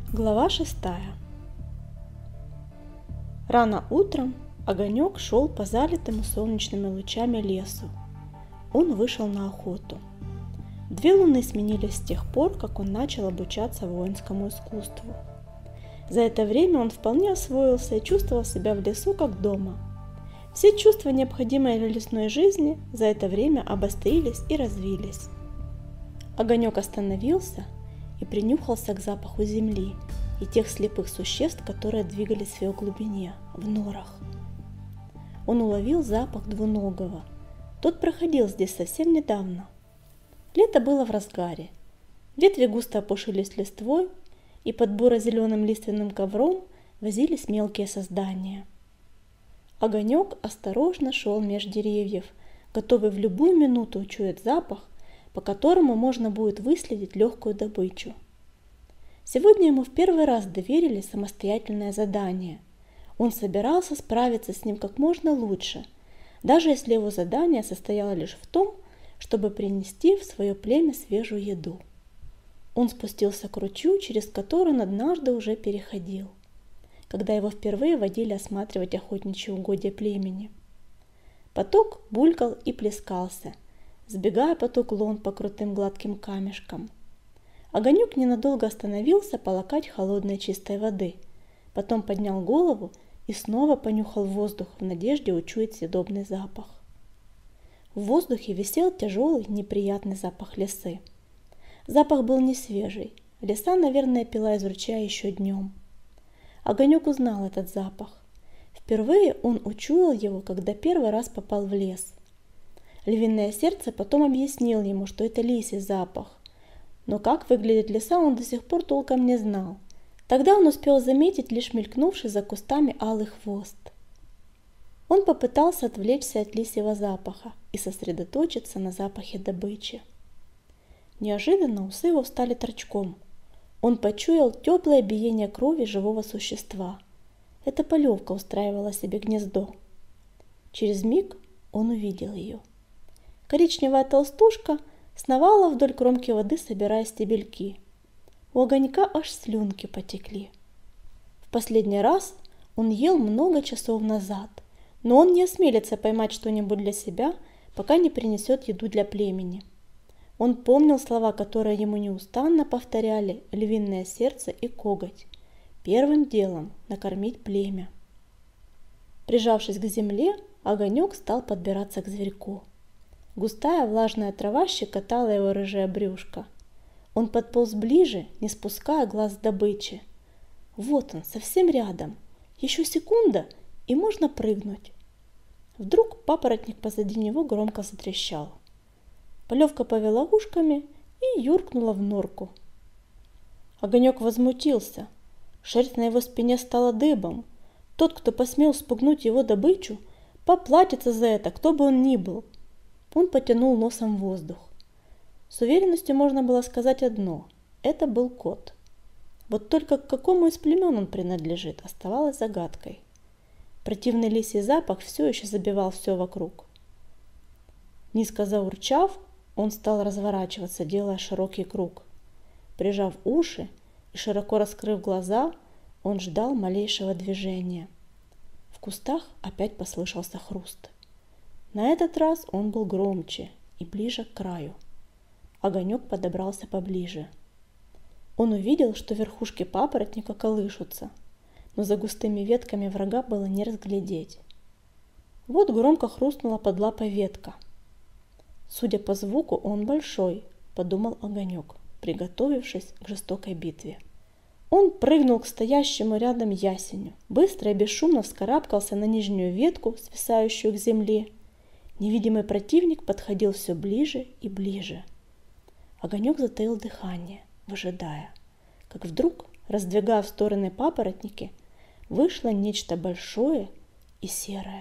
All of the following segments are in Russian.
Глава 6. Рано утром Огонек шел по залитому солнечными лучами лесу. Он вышел на охоту. 2 луны сменились с тех пор, как он начал обучаться воинскому искусству. За это время он вполне освоился и чувствовал себя в лесу как дома. Все чувства, необходимые для лесной жизни, за это время обострились и развились. Огонек остановился и принюхался к запаху земли и тех слепых существ, которые двигались в ее глубине, в норах. Он уловил запах двуногого. Тот проходил здесь совсем недавно. Лето было в разгаре. Ветви густо опушились листвой, и под буро-зеленым лиственным ковром возились мелкие создания. Огонек осторожно шел меж деревьев, готовый в любую минуту учуять запах, по которому можно будет выследить легкую добычу. Сегодня ему в первый раз доверили самостоятельное задание. Он собирался справиться с ним как можно лучше, даже если его задание состояло лишь в том, чтобы принести в свое племя свежую еду. Он спустился к ручью, через который он однажды уже переходил, когда его впервые водили осматривать охотничьи угодья племени. Поток булькал и плескался, сбегая под уклон по крутым гладким камешкам. Огонек ненадолго остановился полакать холодной чистой воды, потом поднял голову и снова понюхал воздух в надежде учуять съедобный запах. В воздухе висел тяжелый неприятный запах лисы. Запах был не свежий, лиса, наверное, пила из ручья еще днем. Огонек узнал этот запах. Впервые он учуял его, когда первый раз попал в лес. Львиное сердце потом объяснил ему, что это лисий запах. Но как выглядит лиса, он до сих пор толком не знал. Тогда он успел заметить лишь мелькнувший за кустами алый хвост. Он попытался отвлечься от лисьего запаха и сосредоточиться на запахе добычи. Неожиданно усы его встали торчком. Он почуял теплое биение крови живого существа. Эта полевка устраивала себе гнездо. Через миг он увидел ее. Коричневая толстушка сновала вдоль кромки воды, собирая стебельки. У Огонька аж слюнки потекли. В последний раз он ел много часов назад, но он не осмелится поймать что-нибудь для себя, пока не принесет еду для племени. Он помнил слова, которые ему неустанно повторяли львиное сердце и коготь. Первым делом накормить племя. Прижавшись к земле, Огонек стал подбираться к зверьку. Густая влажная трава щекотала его рыжее брюшко. Он подполз ближе, не спуская глаз с добычи. Вот он, совсем рядом. Еще секунда, и можно прыгнуть. Вдруг папоротник позади него громко затрещал. Полевка повела ушками и юркнула в норку. Огонек возмутился. Шерсть на его спине стала дыбом. Тот, кто посмел спугнуть его добычу, поплатится за это, кто бы он ни был. Он потянул носом воздух. С уверенностью можно было сказать одно – это был кот. Вот только к какому из племен он принадлежит, оставалось загадкой. Противный лисий запах все еще забивал все вокруг. Низко заурчав, он стал разворачиваться, делая широкий круг. Прижав уши и широко раскрыв глаза, он ждал малейшего движения. В кустах опять послышался хруст. На этот раз он был громче и ближе к краю. Огонек подобрался поближе. Он увидел, что верхушки папоротника колышутся, но за густыми ветками врага было не разглядеть. Вот громко хрустнула под лапой ветка. Судя по звуку, он большой, подумал Огонек, приготовившись к жестокой битве. Он прыгнул к стоящему рядом ясеню, быстро и бесшумно вскарабкался на нижнюю ветку, свисающую к земле. Невидимый противник подходил все ближе и ближе. Огонек затаил дыхание, выжидая, как вдруг, раздвигая в стороны папоротники, вышло нечто большое и серое.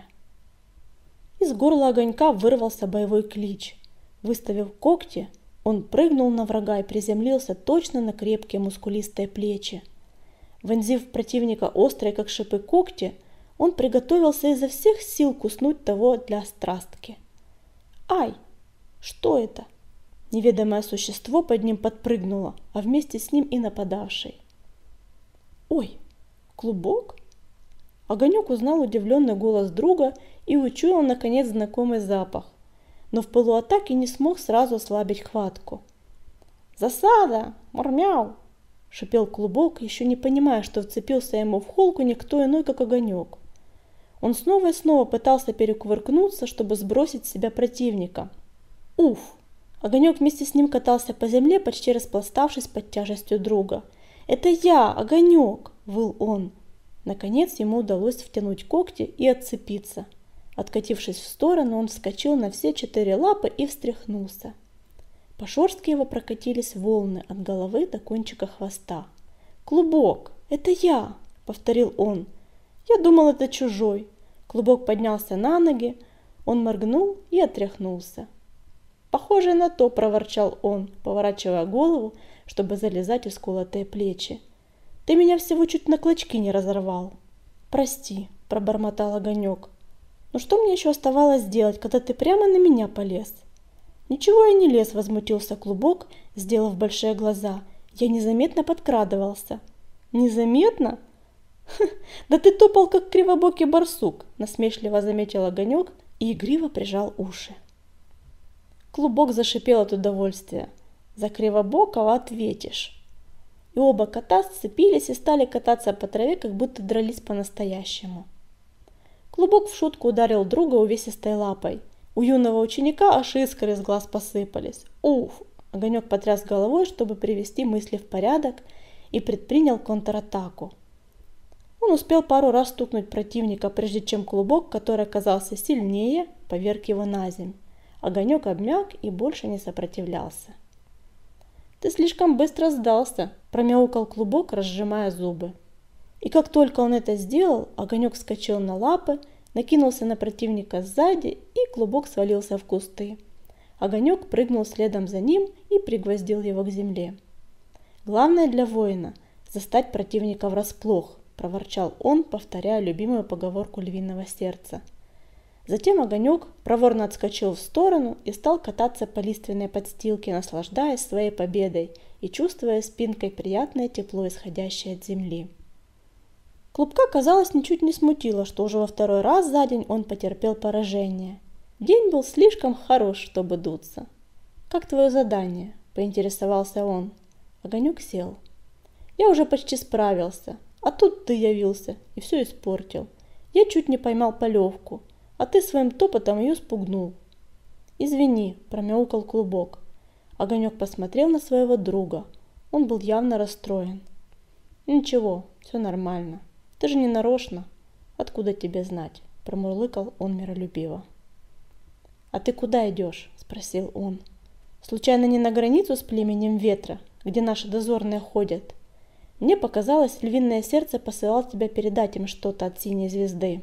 Из горла Огонька вырвался боевой клич. Выставив когти, он прыгнул на врага и приземлился точно на крепкие мускулистые плечи. Вонзив противника острые, как шипы, когти, он приготовился изо всех сил куснуть того для острастки. Ай! Что это? Неведомое существо под ним подпрыгнуло, а вместе с ним и нападавший. Ой, клубок? Огонек узнал удивленный голос друга и учуял, наконец, знакомый запах, но в полуатаке не смог сразу ослабить хватку. «Засада! Мурмяу!» – шипел клубок, еще не понимая, что вцепился ему в холку никто иной, как огонек. Он снова и снова пытался перекувыркнуться, чтобы сбросить с себя противника. Уф! Огонек вместе с ним катался по земле, почти распластавшись под тяжестью друга. «Это я, Огонек!» – выл он. Наконец ему удалось втянуть когти и отцепиться. Откатившись в сторону, он вскочил на все 4 лапы и встряхнулся. По шерстке его прокатились волны от головы до кончика хвоста. «Клубок, это я!» – повторил он. «Я думал, это чужой». Клубок поднялся на ноги, он моргнул и отряхнулся. «Похоже на то», – проворчал он, поворачивая голову, чтобы залезать в сколотые плечи. «Ты меня всего чуть на клочки не разорвал». «Прости», – пробормотал Огонек. «Ну что мне еще оставалось делать, когда ты прямо на меня полез?» «Ничего я не лез», – возмутился Клубок, сделав большие глаза. «Я незаметно подкрадывался». «Незаметно? Да ты топал, как кривобокий барсук», – насмешливо заметил Огонек и игриво прижал уши. Клубок зашипел от удовольствия. «За кривобокого ответишь». И оба кота сцепились и стали кататься по траве, как будто дрались по-настоящему. Клубок в шутку ударил друга увесистой лапой. У юного ученика аж искры из глаз посыпались. «Уф!» – Огонек потряс головой, чтобы привести мысли в порядок, и предпринял контратаку. Он успел пару раз стукнуть противника, прежде чем Клубок, который оказался сильнее, поверг его на земь. Огонек обмяк и больше не сопротивлялся. «Ты слишком быстро сдался», – промяукал Клубок, разжимая зубы. И как только он это сделал, Огонек вскочил на лапы, накинулся на противника сзади, и Клубок свалился в кусты. Огонек прыгнул следом за ним и пригвоздил его к земле. «Главное для воина – застать противника врасплох», – проворчал он, повторяя любимую поговорку львиного сердца. Затем Огонек проворно отскочил в сторону и стал кататься по лиственной подстилке, наслаждаясь своей победой и чувствуя спинкой приятное тепло, исходящее от земли. Клубка, казалось, ничуть не смутило, что уже во второй раз за день он потерпел поражение. День был слишком хорош, чтобы дуться. «Как твое задание?» – поинтересовался он. Огонек сел. «Я уже почти справился, а тут ты явился и все испортил. Я чуть не поймал полевку, а ты своим топотом ее спугнул». «Извини», – промяукал Клубок. Огонек посмотрел на своего друга. Он был явно расстроен. «Ничего, все нормально. Ты же не нарочно. Откуда тебе знать?» – промурлыкал он миролюбиво. «А ты куда идешь?» – спросил он. «Случайно не на границу с племенем Ветра, где наши дозорные ходят? Мне показалось, львиное сердце посылал тебя передать им что-то от синей звезды».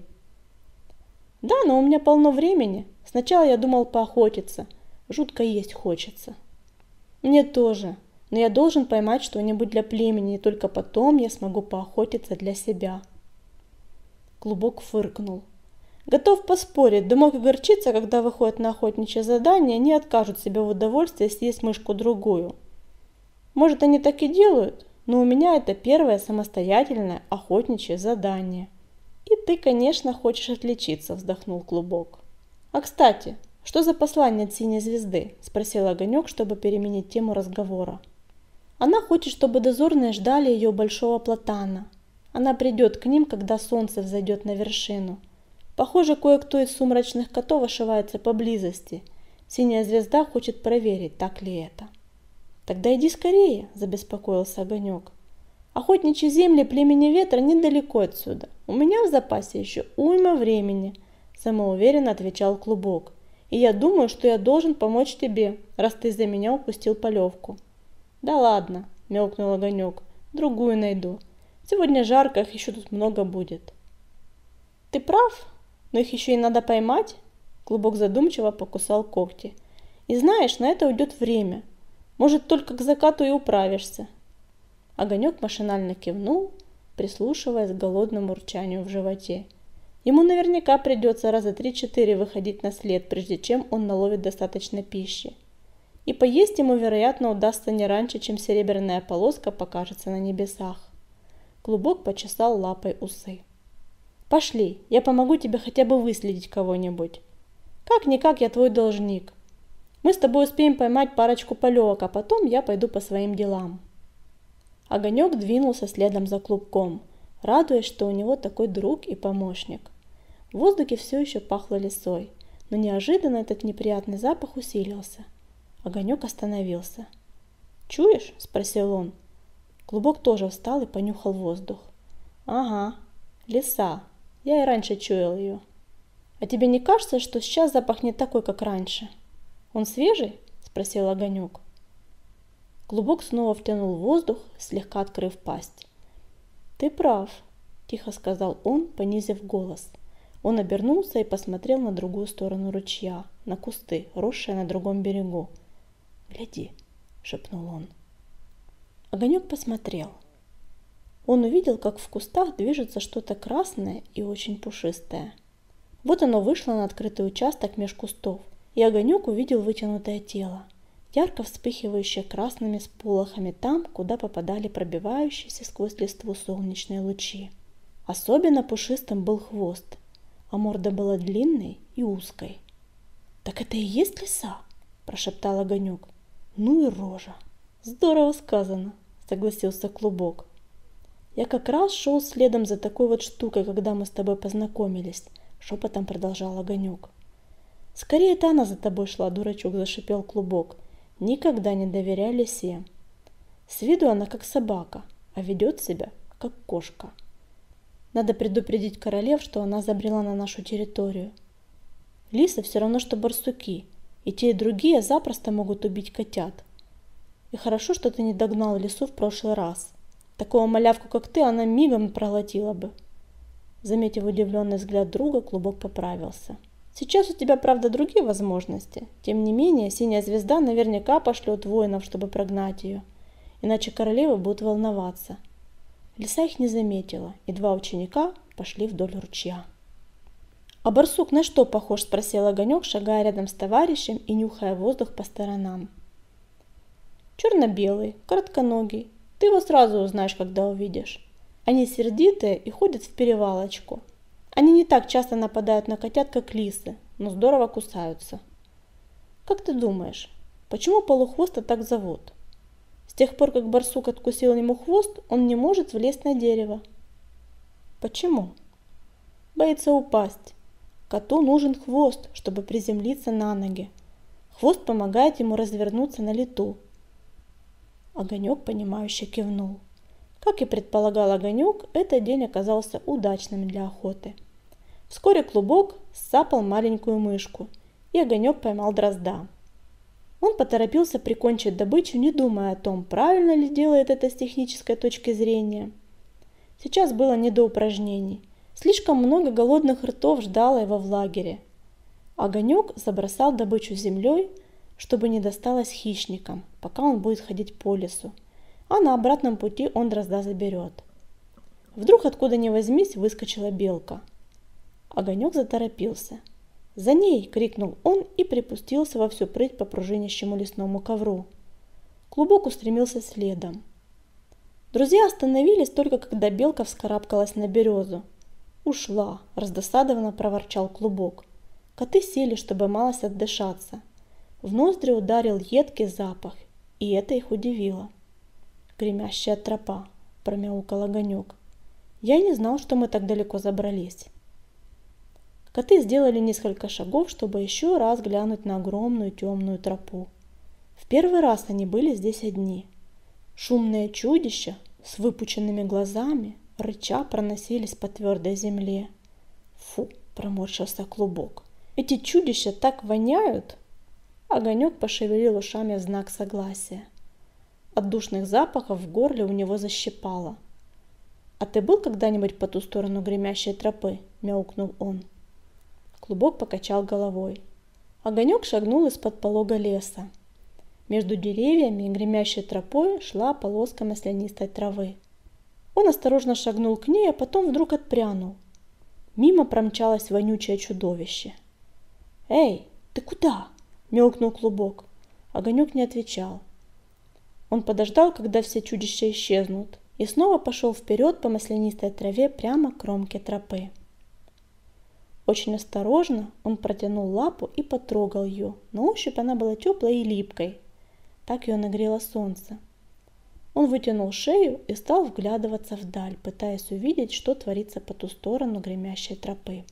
«Да, но у меня полно времени. Сначала я думал поохотиться. Жутко есть хочется». «Мне тоже. Но я должен поймать что-нибудь для племени, и только потом я смогу поохотиться для себя». Клубок фыркнул. «Готов поспорить, дымок и горчица, когда выходят на охотничье задание, не откажут себе в удовольствии съесть мышку-другую. Может, они так и делают, но у меня это первое самостоятельное охотничье задание». «И ты, конечно, хочешь отличиться», – вздохнул Клубок. «А кстати, что за послание от синей звезды?» – спросил Огонек, чтобы переменить тему разговора. «Она хочет, чтобы дозорные ждали ее у большого платана. Она придет к ним, когда солнце взойдет на вершину. Похоже, кое-кто из сумрачных котов ошивается поблизости. Синяя звезда хочет проверить, так ли это». «Тогда иди скорее», – забеспокоился Огонек. «Охотничьи земли племени Ветра недалеко отсюда. У меня в запасе еще уйма времени», – самоуверенно отвечал Клубок. «И я думаю, что я должен помочь тебе, раз ты из-за меня упустил полевку». «Да ладно», – мяукнул Огонек, – «другую найду. Сегодня жарко, их еще тут много будет». «Ты прав, но их еще и надо поймать», – Клубок задумчиво покусал когти. «И знаешь, на это уйдет время. Может, только к закату и управишься». Огонек машинально кивнул, прислушиваясь к голодному урчанию в животе. Ему наверняка придется раза 3-4 выходить на след, прежде чем он наловит достаточно пищи. И поесть ему, вероятно, удастся не раньше, чем серебряная полоска покажется на небесах. Клубок почесал лапой усы. «Пошли, я помогу тебе хотя бы выследить кого-нибудь. Как-никак я твой должник. Мы с тобой успеем поймать парочку полевок, а потом я пойду по своим делам». Огонек двинулся следом за Клубком, радуясь, что у него такой друг и помощник. В воздухе все еще пахло лисой, но неожиданно этот неприятный запах усилился. Огонек остановился. «Чуешь?» – спросил он. Клубок тоже встал и понюхал воздух. «Ага, лиса. Я и раньше чуял ее. А тебе не кажется, что сейчас запах не такой, как раньше? Он свежий?» – спросил Огонек. Клубок снова втянул воздух, слегка открыв пасть. «Ты прав», – тихо сказал он, понизив голос. Он обернулся и посмотрел на другую сторону ручья, на кусты, росшие на другом берегу. «Гляди», – шепнул он. Огонек посмотрел. Он увидел, как в кустах движется что-то красное и очень пушистое. Вот оно вышло на открытый участок меж кустов, и Огонек увидел вытянутое тело, ярко вспыхивающее красными сполохами там, куда попадали пробивающиеся сквозь листву солнечные лучи. Особенно пушистым был хвост, а морда была длинной и узкой. «Так это и есть лиса?» – прошептал Огонек. «Ну и рожа!» «Здорово сказано!» – согласился Клубок. «Я как раз шел следом за такой вот штукой, когда мы с тобой познакомились», – шепотом продолжал Огонек. «Скорее это она за тобой шла, дурачок», – зашипел Клубок. «Никогда не доверяй лисе. С виду она как собака, а ведет себя как кошка. Надо предупредить королев, что она забрела на нашу территорию. Лисы все равно, что барсуки, и те, и другие запросто могут убить котят. И хорошо, что ты не догнал лису в прошлый раз. Такого малявку, как ты, она мигом проглотила бы». Заметив удивленный взгляд друга, Клубок поправился. «Сейчас у тебя, правда, другие возможности. Тем не менее, Синяя Звезда наверняка пошлет воинов, чтобы прогнать ее. Иначе королевы будут волноваться». Лиса их не заметила, и два ученика пошли вдоль ручья. «А барсук на что похож?» – спросил Огонек, шагая рядом с товарищем и нюхая воздух по сторонам. «Черно-белый, коротконогий. Ты его сразу узнаешь, когда увидишь. Они сердитые и ходят в перевалочку. Они не так часто нападают на котят, как лисы, но здорово кусаются. Как ты думаешь, почему полухвоста так зовут? С тех пор, как барсук откусил ему хвост, он не может влезть на дерево». «Почему?» «Боится упасть. Коту нужен хвост, чтобы приземлиться на ноги. Хвост помогает ему развернуться на лету». Огонек, понимающе кивнул. Как и предполагал Огонек, этот день оказался удачным для охоты. Вскоре Клубок сцапал маленькую мышку, и Огонек поймал дрозда. Он поторопился прикончить добычу, не думая о том, правильно ли делает это с технической точки зрения. Сейчас было не до упражнений. Слишком много голодных ртов ждало его в лагере. Огонек забросал добычу землей, чтобы не досталось хищникам, пока он будет ходить по лесу, а на обратном пути он дрозда заберет. Вдруг откуда ни возьмись выскочила белка. Огонек заторопился. «За ней!» – крикнул он и припустился во всю прыть по пружинящему лесному ковру. Клубок устремился следом. Друзья остановились только когда белка вскарабкалась на березу. «Ушла!» – раздосадованно проворчал Клубок. Коты сели, чтобы малость отдышаться. В ноздри ударил едкий запах, и это их удивило. «Гремящая тропа», – промяукал Огонек. «Я и не знал, что мы так далеко забрались». Коты сделали несколько шагов, чтобы еще раз глянуть на огромную темную тропу. В первый раз они были здесь одни. Шумные чудища с выпученными глазами, рыча, проносились по твердой земле. «Фу!» – проморщился Клубок. «Эти чудища так воняют!» Огонек пошевелил ушами в знак согласия. От душных запахов в горле у него защипало. «А ты был когда-нибудь по ту сторону гремящей тропы?» – мяукнул он. Клубок покачал головой. Огонек шагнул из-под полога леса. Между деревьями и гремящей тропой шла полоска маслянистой травы. Он осторожно шагнул к ней, а потом вдруг отпрянул. Мимо промчалось вонючее чудовище. «Эй, ты куда?» – мяукнул Клубок. Огонек не отвечал. Он подождал, когда все чудища исчезнут, и снова пошел вперед по маслянистой траве прямо к кромке тропы. Очень осторожно он протянул лапу и потрогал ее. На ощупь она была теплой и липкой. Так ее нагрело солнце. Он вытянул шею и стал вглядываться вдаль, пытаясь увидеть, что творится по ту сторону гремящей тропы.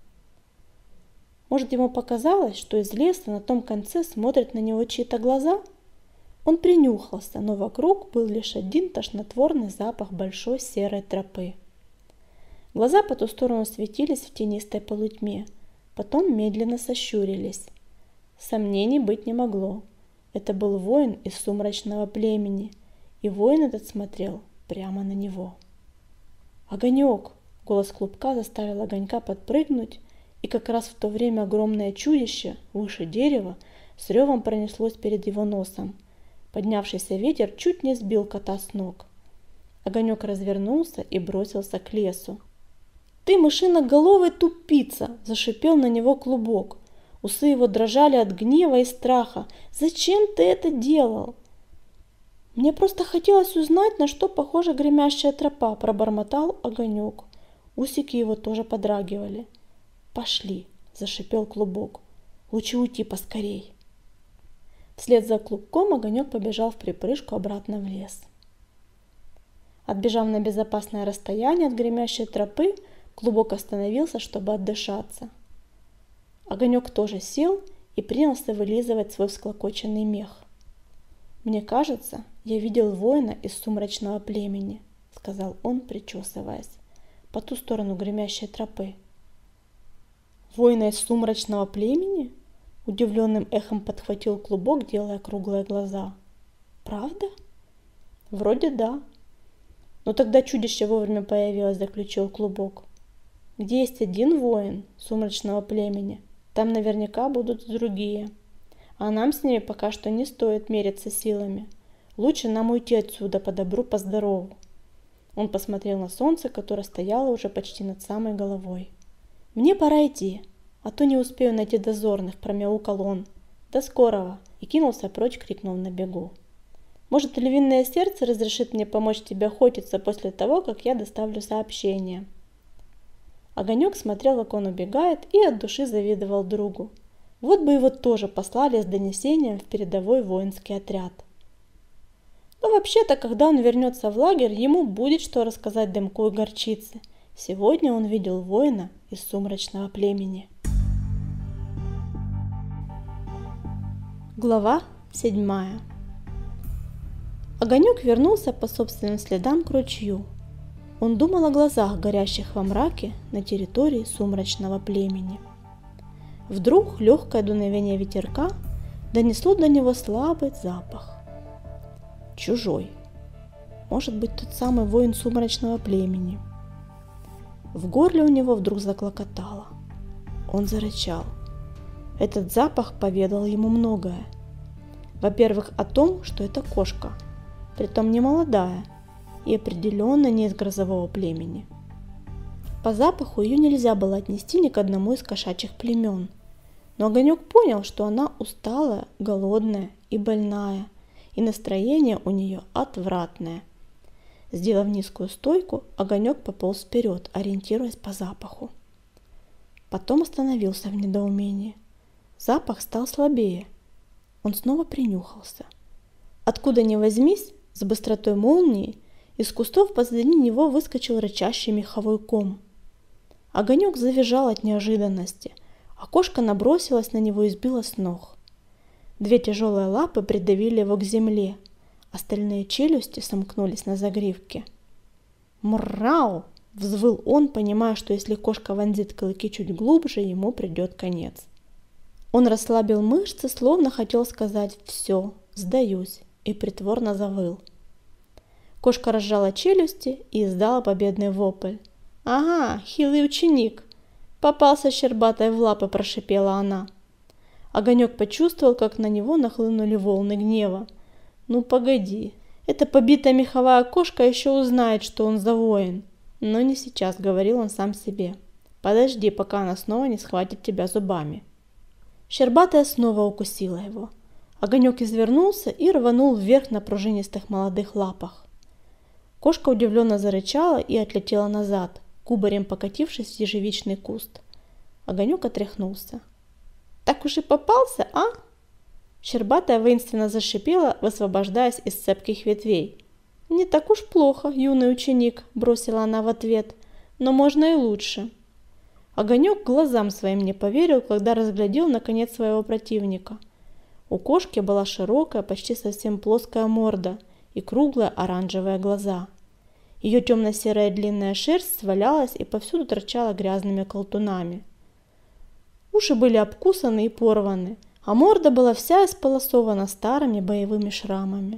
Может, ему показалось, что из леса на том конце смотрят на него чьи-то глаза? Он принюхался, но вокруг был лишь один тошнотворный запах большой серой тропы. Глаза по ту сторону светились в тенистой полутьме, потом медленно сощурились. Сомнений быть не могло. Это был воин из сумрачного племени, и воин этот смотрел прямо на него. «Огонек!» — голос Клубка заставил Огонька подпрыгнуть, и как раз в то время огромное чудище выше дерева с ревом пронеслось перед его носом. Поднявшийся ветер чуть не сбил кота с ног. Огонек развернулся и бросился к лесу. «Ты мышиноголовый тупица!» – зашипел на него Клубок. Усы его дрожали от гнева и страха. «Зачем ты это делал?» «Мне просто хотелось узнать, на что похожа гремящая тропа», – пробормотал Огонек. Усики его тоже подрагивали. «Пошли!» – зашипел Клубок. «Лучше уйти поскорей!» Вслед за Клубком Огонек побежал вприпрыжку обратно в лес. Отбежав на безопасное расстояние от гремящей тропы, Клубок остановился, чтобы отдышаться. Огонек тоже сел и принялся вылизывать свой всклокоченный мех. «Мне кажется, я видел воина из сумрачного племени», — сказал он, причесываясь, по ту сторону гремящей тропы. «Воина из сумрачного племени?» — удивленным эхом подхватил Клубок, делая круглые глаза. «Правда?» «Вроде да». «Но тогда чудище вовремя появилось», — заключил Клубок. «Где есть один воин сумрачного племени, там наверняка будут другие. А нам с ними пока что не стоит мериться силами. Лучше нам уйти отсюда по добру, по здорову». Он посмотрел на солнце, которое стояло уже почти над самой головой. «Мне пора идти, а то не успею найти дозорных», — промяукал он. «До скорого!» и кинулся прочь, крикнув на бегу. «Может, львиное сердце разрешит мне помочь тебе охотиться после того, как я доставлю сообщение?» Огонек смотрел, как он убегает, и от души завидовал другу. Вот бы его тоже послали с донесением в передовой воинский отряд. Но вообще-то, когда он вернется в лагерь, ему будет что рассказать Дымку и Горчице. Сегодня он видел воина из сумрачного племени. Глава 7. Огонек вернулся по собственным следам к ручью. Он думал о глазах, горящих во мраке на территории сумрачного племени. Вдруг легкое дуновение ветерка донесло до него слабый запах. Чужой. Может быть, тот самый воин сумрачного племени. В горле у него вдруг заклокотало. Он зарычал. Этот запах поведал ему многое. Во-первых, о том, что это кошка, притом не молодая, и определенно не из грозового племени. По запаху ее нельзя было отнести ни к одному из кошачьих племен, но Огонек понял, что она усталая, голодная и больная, и настроение у нее отвратное. Сделав низкую стойку, Огонек пополз вперед, ориентируясь по запаху. Потом остановился в недоумении. Запах стал слабее. Он снова принюхался. Откуда ни возьмись, с быстротой молнии, из кустов позади него выскочил рычащий меховой ком. Огонек завизжал от неожиданности, а кошка набросилась на него и сбила с ног. Две тяжелые лапы придавили его к земле, остальные челюсти сомкнулись на загривке. «Мрау!» — взвыл он, понимая, что если кошка вонзит клыки чуть глубже, ему придет конец. Он расслабил мышцы, словно хотел сказать «все, сдаюсь», и притворно завыл. Кошка разжала челюсти и издала победный вопль. «Ага, хилый ученик! Попался щербатой в лапы», – прошипела она. Огонек почувствовал, как на него нахлынули волны гнева. «Ну погоди, эта побитая меховая кошка еще узнает, что он за воин». «Но не сейчас», – говорил он сам себе. «Подожди, пока она снова не схватит тебя зубами». Щербатая снова укусила его. Огонек извернулся и рванул вверх на пружинистых молодых лапах. Кошка удивленно зарычала и отлетела назад, кубарем покатившись в ежевичный куст. Огонек отряхнулся. «Так уж и попался, а?» Щербатая воинственно зашипела, высвобождаясь из цепких ветвей. «Не так уж плохо, юный ученик», – бросила она в ответ, – «но можно и лучше». Огонек глазам своим не поверил, когда разглядел наконец своего противника. У кошки была широкая, почти совсем плоская морда и круглые оранжевые глаза. Ее темно-серая длинная шерсть свалялась и повсюду торчала грязными колтунами. Уши были обкусаны и порваны, а морда была вся исполосована старыми боевыми шрамами.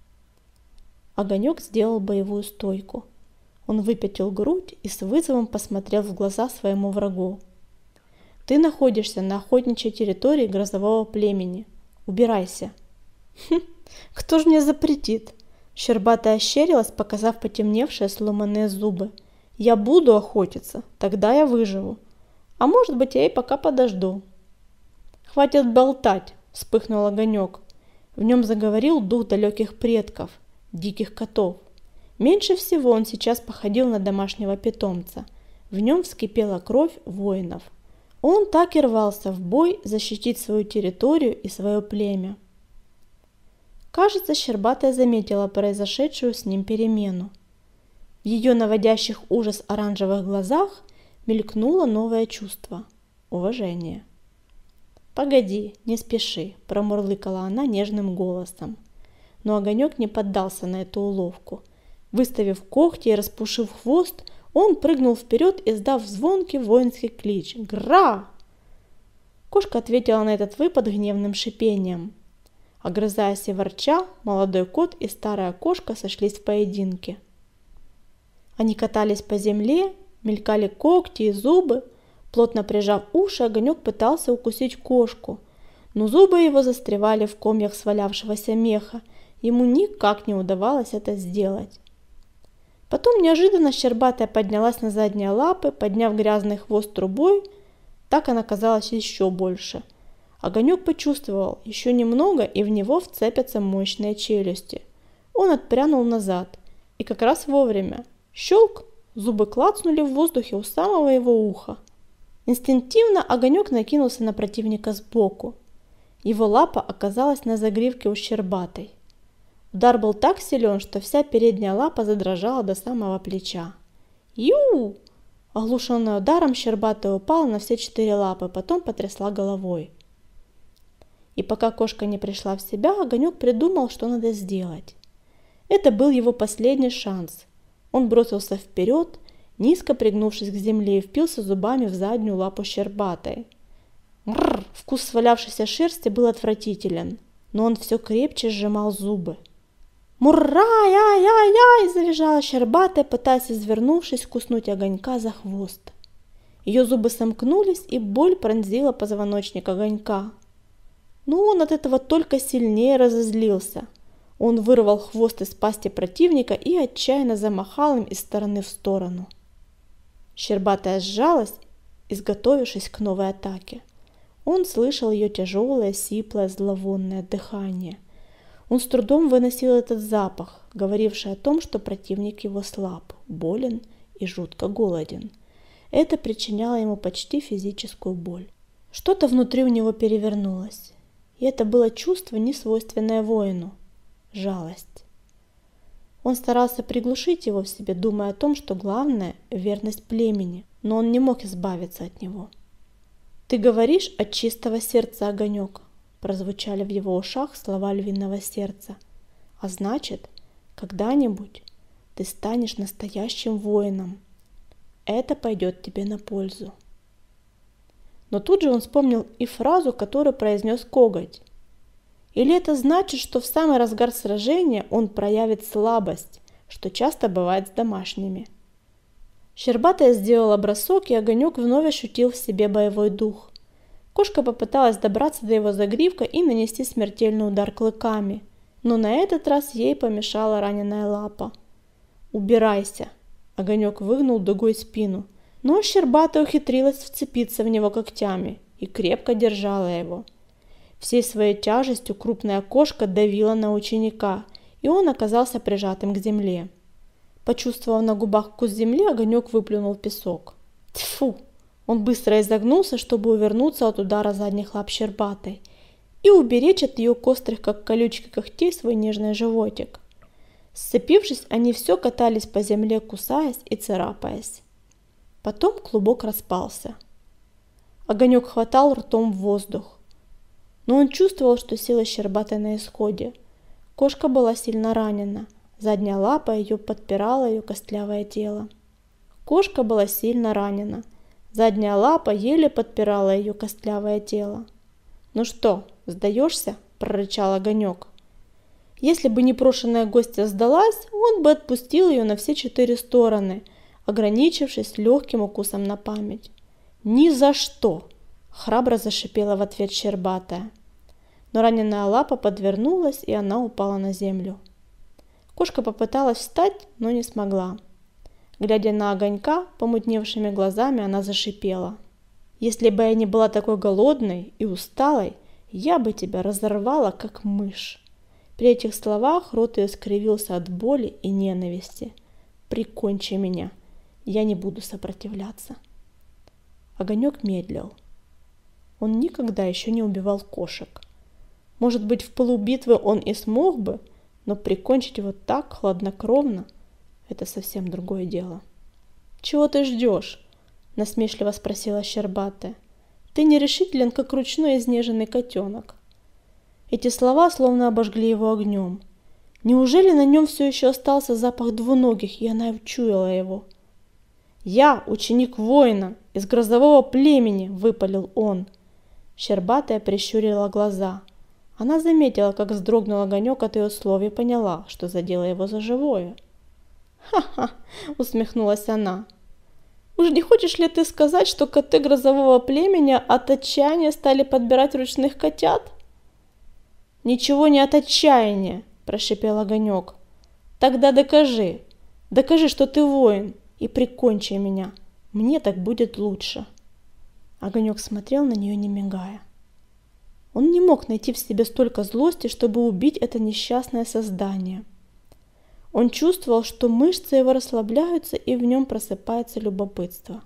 Огонек сделал боевую стойку. Он выпятил грудь и с вызовом посмотрел в глаза своему врагу. «Ты находишься на охотничьей территории грозового племени. Убирайся!» «Кто ж мне запретит?» Щербатая ощерилась, показав потемневшие сломанные зубы. «Я буду охотиться, тогда я выживу. А может быть, я и пока подожду». «Хватит болтать!» – вспыхнул огонек. В нем заговорил дух далеких предков, диких котов. Меньше всего он сейчас походил на домашнего питомца. В нем вскипела кровь воинов. Он так и рвался в бой защитить свою территорию и свое племя. Кажется, Щербатая заметила произошедшую с ним перемену. В ее наводящих ужас оранжевых глазах мелькнуло новое чувство – уважение. «Погоди, не спеши», – промурлыкала она нежным голосом. Но огонек не поддался на эту уловку. Выставив когти и распушив хвост, он прыгнул вперед, издав звонкий воинский клич «Гра!». Кошка ответила на этот выпад гневным шипением. Огрызаясь и ворча, молодой кот и старая кошка сошлись в поединке. Они катались по земле, мелькали когти и зубы. Плотно прижав уши, огонек пытался укусить кошку, но зубы его застревали в комьях свалявшегося меха. Ему никак не удавалось это сделать. Потом неожиданно Щербатая поднялась на задние лапы, подняв грязный хвост трубой. Так она казалась еще больше. Огонек почувствовал, еще немного, и в него вцепятся мощные челюсти. Он отпрянул назад, и как раз вовремя. Щелк! Зубы клацнули в воздухе у самого его уха. Инстинктивно огонек накинулся на противника сбоку. Его лапа оказалась на загривке у Щербатой. Удар был так силен, что вся передняя лапа задрожала до самого плеча. «Ю!» Оглушенная ударом, Щербатая упала на все 4 лапы, потом потрясла головой. И пока кошка не пришла в себя, огонек придумал, что надо сделать. Это был его последний шанс. Он бросился вперед, низко пригнувшись к земле, и впился зубами в заднюю лапу Щербатой. Мррр! Вкус свалявшейся шерсти был отвратителен, но он все крепче сжимал зубы. «Мурра-яй-яй-яй!» – завизжала Щербатая, пытаясь, извернувшись, куснуть огонька за хвост. Ее зубы сомкнулись, и боль пронзила позвоночник огонька. Но он от этого только сильнее разозлился. Он вырвал хвост из пасти противника и отчаянно замахал им из стороны в сторону. Щербатая сжалась, изготовившись к новой атаке. Он слышал ее тяжелое, сиплое, зловонное дыхание. Он с трудом выносил этот запах, говоривший о том, что противник его слаб, болен и жутко голоден. Это причиняло ему почти физическую боль. Что-то внутри у него перевернулось, и это было чувство, несвойственное воину – жалость. Он старался приглушить его в себе, думая о том, что главное – верность племени, но он не мог избавиться от него. «Ты говоришь от чистого сердца, огонек», – прозвучали в его ушах слова львиного сердца. «А значит, когда-нибудь ты станешь настоящим воином. Это пойдет тебе на пользу». Но тут же он вспомнил и фразу, которую произнес коготь. Или это значит, что в самый разгар сражения он проявит слабость, что часто бывает с домашними? Щербатая сделала бросок, и огонек вновь ощутил в себе боевой дух. Кошка попыталась добраться до его загривка и нанести смертельный удар клыками, но на этот раз ей помешала раненая лапа. «Убирайся!» Огонек выгнул дугой спину, но Щербатая ухитрилась вцепиться в него когтями и крепко держала его. Всей своей тяжестью крупная кошка давила на ученика, и он оказался прижатым к земле. Почувствовав на губах вкус земли, Огонек выплюнул песок. Тьфу! Он быстро изогнулся, чтобы увернуться от удара задних лап Щербатой и уберечь от ее острых, как колючки когтей, свой нежный животик. Сцепившись, они все катались по земле, кусаясь и царапаясь. Потом клубок распался. Огонек хватал ртом в воздух. Но он чувствовал, что сила Щербатой на исходе. Кошка была сильно ранена. Задняя лапа ее подпирала ее костлявое тело. Кошка была сильно ранена. Задняя лапа еле подпирала ее костлявое тело. «Ну что, сдаешься?» – прорычал Огонек. Если бы непрошенная гостья сдалась, он бы отпустил ее на все 4 стороны, ограничившись легким укусом на память. «Ни за что!» – храбро зашипела в ответ Щербатая. Но раненая лапа подвернулась, и она упала на землю. Кошка попыталась встать, но не смогла. Глядя на Огонька, помутневшими глазами она зашипела. «Если бы я не была такой голодной и усталой, я бы тебя разорвала, как мышь». При этих словах рот ее скривился от боли и ненависти. «Прикончи меня, я не буду сопротивляться». Огонек медлил. Он никогда еще не убивал кошек. Может быть, в пылу битвы он и смог бы, но прикончить его так хладнокровно – это совсем другое дело. «Чего ты ждешь?» – насмешливо спросила Щербатая. «Ты нерешителен, как ручной изнеженный котенок». Эти слова словно обожгли его огнем. Неужели на нем все еще остался запах двуногих, и она учуяла его? «Я ученик воина из грозового племени», – выпалил он. Щербатая прищурила глаза. Она заметила, как вздрогнул Огонек от ее слов и поняла, что задела его за живое. «Ха-ха!» – усмехнулась она. «Уж не хочешь ли ты сказать, что коты грозового племени от отчаяния стали подбирать ручных котят?» «Ничего не от отчаяния!» – прошипел Огонек. «Тогда докажи! Докажи, что ты воин, и прикончи меня! Мне так будет лучше!» Огонек смотрел на нее, не мигая. Он не мог найти в себе столько злости, чтобы убить это несчастное создание. Он чувствовал, что мышцы его расслабляются, и в нем просыпается любопытство.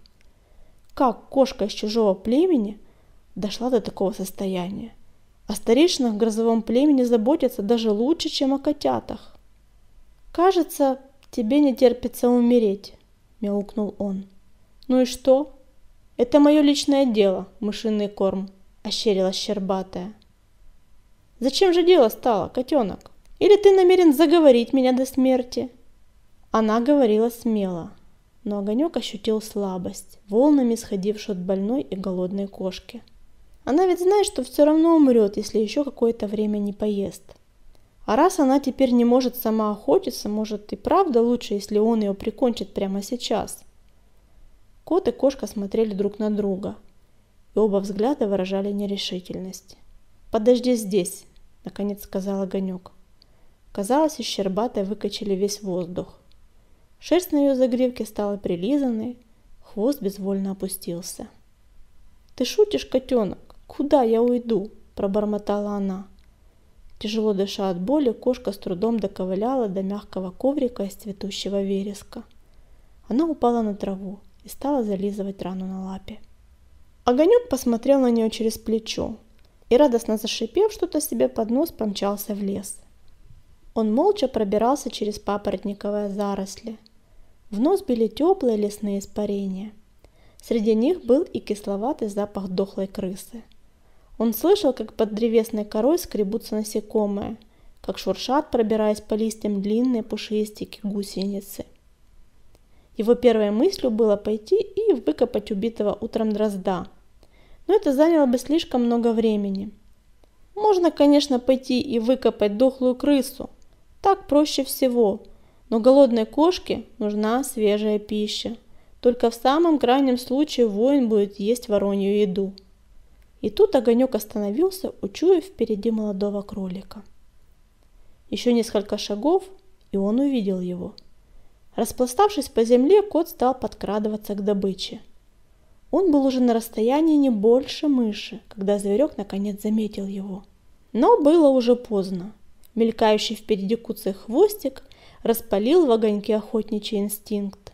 Как кошка из чужого племени дошла до такого состояния? О старейшинах в грозовом племени заботятся даже лучше, чем о котятах. «Кажется, тебе не терпится умереть», – мяукнул он. «Ну и что? Это мое личное дело, мышиный корм», – ощерилась Щербатая. «Зачем же дело стало, котенок? Или ты намерен заговорить меня до смерти?» Она говорила смело, но Огонек ощутил слабость, волнами сходившую от больной и голодной кошки. Она ведь знает, что все равно умрет, если еще какое-то время не поест. А раз она теперь не может сама охотиться, может и правда лучше, если он ее прикончит прямо сейчас. Кот и кошка смотрели друг на друга, и оба взгляда выражали нерешительность. «Подожди здесь», — наконец сказал Огонек. Казалось, из Щербатой выкачали весь воздух. Шерсть на ее загривке стала прилизанной, хвост безвольно опустился. «Ты шутишь, котенок? Куда я уйду?» – пробормотала она. Тяжело дыша от боли, кошка с трудом доковыляла до мягкого коврика из цветущего вереска. Она упала на траву и стала зализывать рану на лапе. Огонек посмотрел на нее через плечо и, радостно зашипев что-то себе под нос, помчался в лес. Он молча пробирался через папоротниковые заросли. В нос били теплые лесные испарения. Среди них был и кисловатый запах дохлой крысы. Он слышал, как под древесной корой скребутся насекомые, как шуршат, пробираясь по листьям, длинные пушистики-гусеницы. Его первой мыслью было пойти и выкопать убитого утром дрозда, но это заняло бы слишком много времени. Можно, конечно, пойти и выкопать дохлую крысу, так проще всего, но голодной кошке нужна свежая пища. Только в самом крайнем случае воин будет есть воронью еду. И тут Огонек остановился, учуяв впереди молодого кролика. Еще несколько шагов, и он увидел его. Распластавшись по земле, кот стал подкрадываться к добыче. Он был уже на расстоянии не больше мыши, когда зверек наконец заметил его. Но было уже поздно. Мелькающий впереди куцый хвостик распалил в огоньке охотничий инстинкт.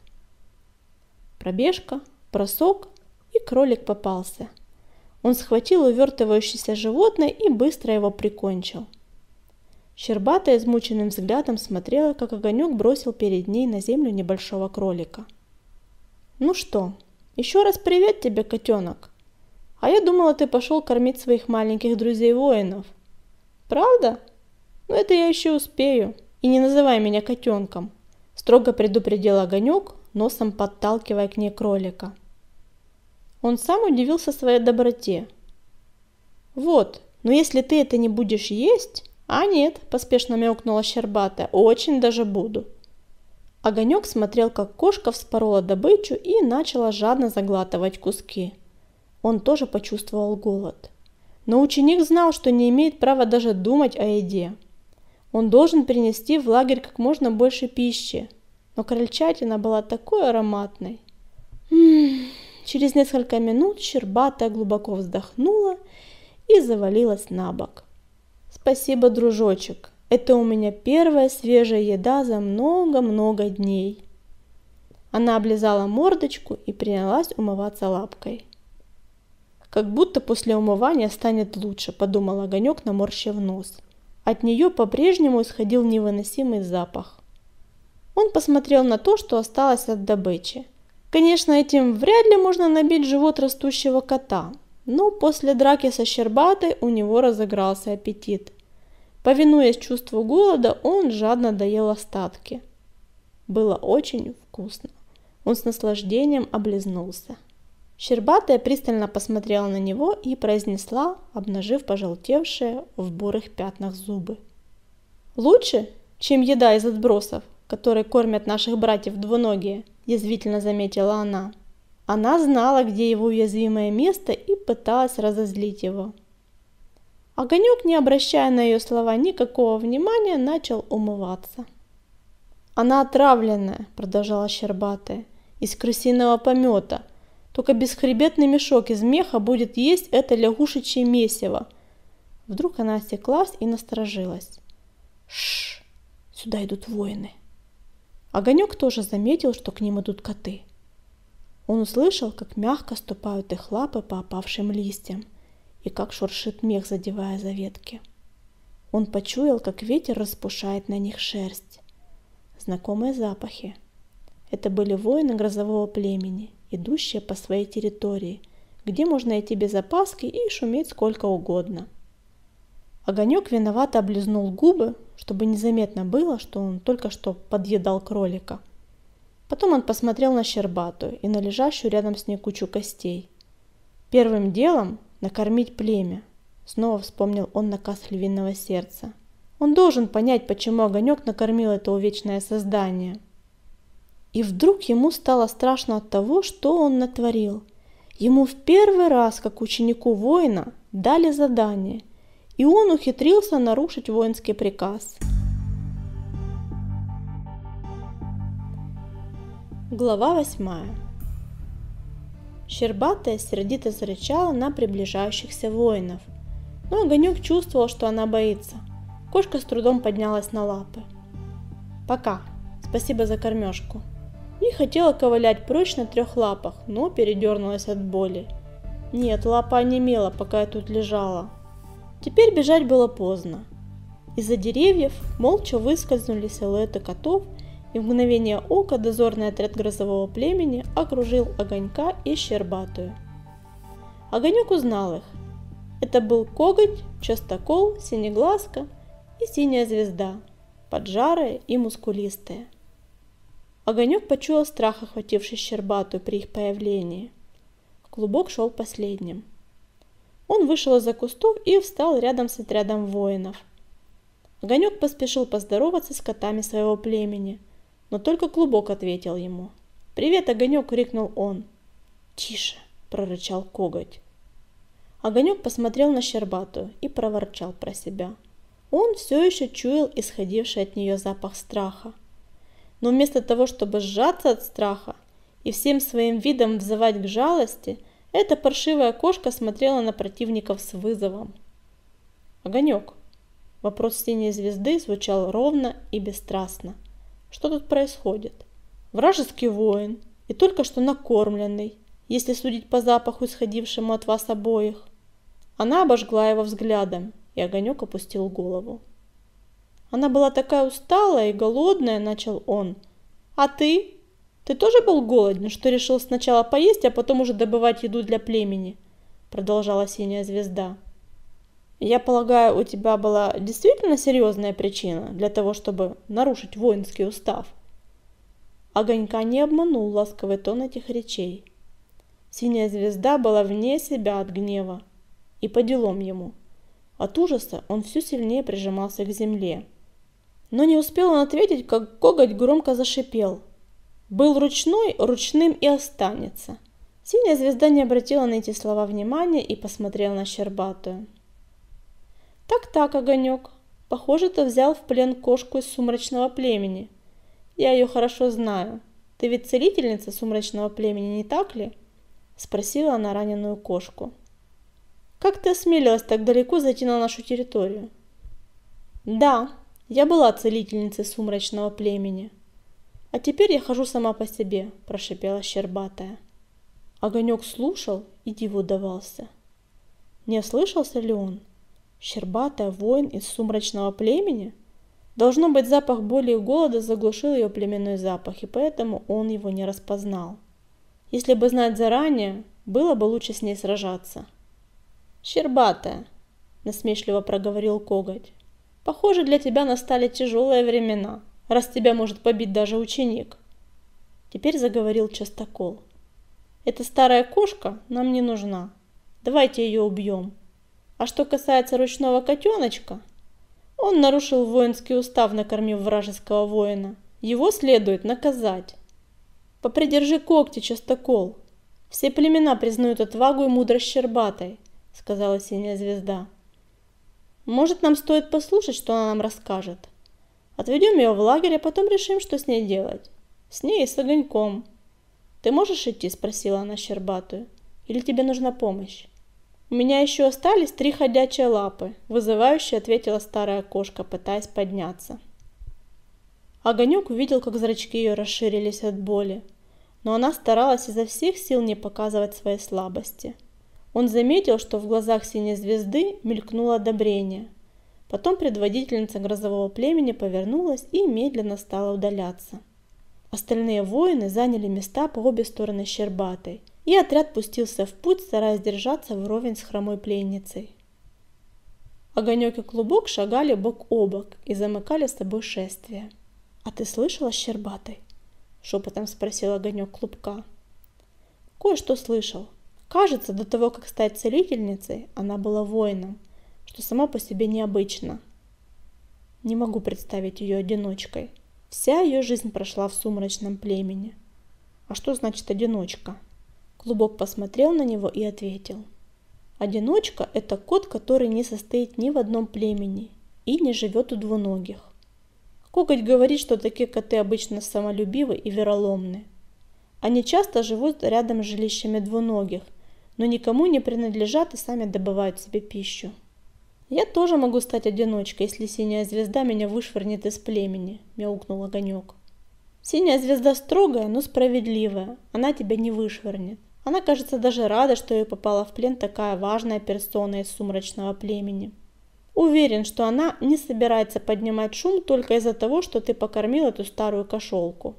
Пробежка, бросок, и кролик попался. Он схватил увертывающееся животное и быстро его прикончил. Щербатая измученным взглядом смотрела, как огонек бросил перед ней на землю небольшого кролика. «Ну что, еще раз привет тебе, котенок. А я думала, ты пошел кормить своих маленьких друзей-воинов. Правда? Ну это я еще успею. И не называй меня котенком», — строго предупредил огонек, носом подталкивая к ней кролика. Он сам удивился своей доброте. «Вот, но если ты это не будешь есть...» «А нет», – поспешно мяукнула Щербатая, – «очень даже буду». Огонек смотрел, как кошка вспорола добычу и начала жадно заглатывать куски. Он тоже почувствовал голод. Но ученик знал, что не имеет права даже думать о еде. Он должен принести в лагерь как можно больше пищи. Но крольчатина была такой ароматной. Через несколько минут Щербатая глубоко вздохнула и завалилась на бок. «Спасибо, дружочек, это у меня первая свежая еда за много-много дней». Она облизала мордочку и принялась умываться лапкой. «Как будто после умывания станет лучше», – подумал огонек, наморщив нос. От нее по-прежнему исходил невыносимый запах. Он посмотрел на то, что осталось от добычи. Конечно, этим вряд ли можно набить живот растущего кота, но после драки со Щербатой у него разыгрался аппетит. Повинуясь чувству голода, он жадно доел остатки. Было очень вкусно. Он с наслаждением облизнулся. Щербатая пристально посмотрела на него и произнесла, обнажив пожелтевшие в бурых пятнах зубы: «Лучше, чем еда из отбросов, которые кормят наших братьев двуногие», – язвительно заметила она. Она знала, где его уязвимое место, и пыталась разозлить его. Огонек, не обращая на ее слова никакого внимания, начал умываться. «Она отравленная», – продолжала Щербатая, – «из крысиного помета. Только бесхребетный мешок из меха будет есть это лягушечье месиво». Вдруг она осеклась и насторожилась. «Шш, сюда идут воины». Огонек тоже заметил, что к ним идут коты. Он услышал, как мягко ступают их лапы по опавшим листьям и как шуршит мех, задевая за ветки. Он почуял, как ветер распушает на них шерсть. Знакомые запахи. Это были воины грозового племени, идущие по своей территории, где можно идти без опаски и шуметь сколько угодно. Огонек виновато облизнул губы, чтобы незаметно было, что он только что подъедал кролика. Потом он посмотрел на Щербатую и на лежащую рядом с ней кучу костей. Первым делом накормить племя. Снова вспомнил он наказ львиного сердца. Он должен понять, почему огонек накормил это увечное создание. И вдруг ему стало страшно от того, что он натворил. Ему в первый раз, как ученику воина, дали задание, и он ухитрился нарушить воинский приказ. Глава 8. Щербатая сердито зарычала на приближающихся воинов, но огонек чувствовал, что она боится. Кошка с трудом поднялась на лапы. «Пока. Спасибо за кормежку». И хотела ковылять прочь на 3 лапах, но передернулась от боли. Нет, лапа онемела, пока я тут лежала. Теперь бежать было поздно. Из-за деревьев молча выскользнули силуэты котов, и в мгновение ока дозорный отряд грозового племени окружил Огонька и Щербатую. Огонек узнал их. Это был Коготь, Частокол, Синеглазка и Синяя Звезда, поджарые и мускулистые. Огонек почуял страх, охвативший Щербатую при их появлении. Клубок шел последним. Он вышел из-за кустов и встал рядом с отрядом воинов. Огонек поспешил поздороваться с котами своего племени, но только Клубок ответил ему. «Привет, Огонек!» — крикнул он. «Тише!» — прорычал Коготь. Огонек посмотрел на Щербатую и проворчал про себя. Он все еще чуял исходивший от нее запах страха. Но вместо того, чтобы сжаться от страха и всем своим видом взывать к жалости, эта паршивая кошка смотрела на противников с вызовом. «Огонек!» Вопрос Синей Звезды звучал ровно и бесстрастно. Что тут происходит? Вражеский воин и только что накормленный, если судить по запаху, исходившему от вас обоих. Она обожгла его взглядом, и Огонек опустил голову. Она была такая усталая и голодная, начал он. А ты? Ты тоже был голоден, что решил сначала поесть, а потом уже добывать еду для племени? Продолжала Синяя Звезда. Я полагаю, у тебя была действительно серьезная причина для того, чтобы нарушить воинский устав? Огонька не обманул ласковый тон этих речей. Синяя Звезда была вне себя от гнева. И по делам ему. От ужаса он все сильнее прижимался к земле. Но не успел он ответить, как коготь громко зашипел. Был ручной, ручным и останется. Синяя Звезда не обратила на эти слова внимания и посмотрела на Щербатую. Так, Огонек, похоже, ты взял в плен кошку из сумрачного племени. Я ее хорошо знаю. Ты ведь целительница сумрачного племени, не так ли? Спросила она раненую кошку. Как ты осмелилась так далеко зайти на нашу территорию? Да, я была целительницей сумрачного племени. А теперь я хожу сама по себе, прошипела Щербатая. Огонек слушал и диву давался. Не ослышался ли он? Щербатая воин из сумрачного племени? Должно быть, запах боли и голода заглушил ее племенной запах, и поэтому он его не распознал. Если бы знать заранее, было бы лучше с ней сражаться. «Щербатая», – насмешливо проговорил коготь, – «похоже, для тебя настали тяжелые времена, раз тебя может побить даже ученик». Теперь заговорил Частокол. «Эта старая кошка нам не нужна. Давайте ее убьем. А что касается ручного котеночка, он нарушил воинский устав, накормив вражеского воина. Его следует наказать. Попридержи когти, Частокол. Все племена признают отвагу и мудрость Щербатой», — сказала Синяя Звезда. «Может, нам стоит послушать, что она нам расскажет? Отведем ее в лагерь, а потом решим, что с ней делать. С ней и с Огоньком. Ты можешь идти?» — спросила она Щербатую. «Или тебе нужна помощь?» «У меня еще остались 3 ходячие лапы», — вызывающе ответила старая кошка, пытаясь подняться. Огонек увидел, как зрачки ее расширились от боли, но она старалась изо всех сил не показывать своей слабости. Он заметил, что в глазах Синей Звезды мелькнуло одобрение. Потом предводительница грозового племени повернулась и медленно стала удаляться. Остальные воины заняли места по обе стороны Щербатой, и отряд пустился в путь, стараясь держаться вровень с хромой пленницей. Огонек и Клубок шагали бок о бок и замыкали с собой шествие. «А ты слышала, Щербатой?» – шепотом спросил Огонек Клубка. «Кое-что слышал. Кажется, до того, как стать целительницей, она была воином, что само по себе необычно. Не могу представить ее одиночкой. Вся ее жизнь прошла в сумрачном племени. А что значит одиночка?» Клубок посмотрел на него и ответил. «Одиночка – это кот, который не состоит ни в одном племени и не живет у двуногих. Коготь говорит, что такие коты обычно самолюбивы и вероломны. Они часто живут рядом с жилищами двуногих, но никому не принадлежат и сами добывают себе пищу. Я тоже могу стать одиночкой, если Синяя Звезда меня вышвырнет из племени», – мяукнул Огонек. «Синяя Звезда строгая, но справедливая, она тебя не вышвырнет. Она, кажется, даже рада, что ей попала в плен такая важная персона из сумрачного племени. Уверен, что она не собирается поднимать шум только из-за того, что ты покормил эту старую кошелку.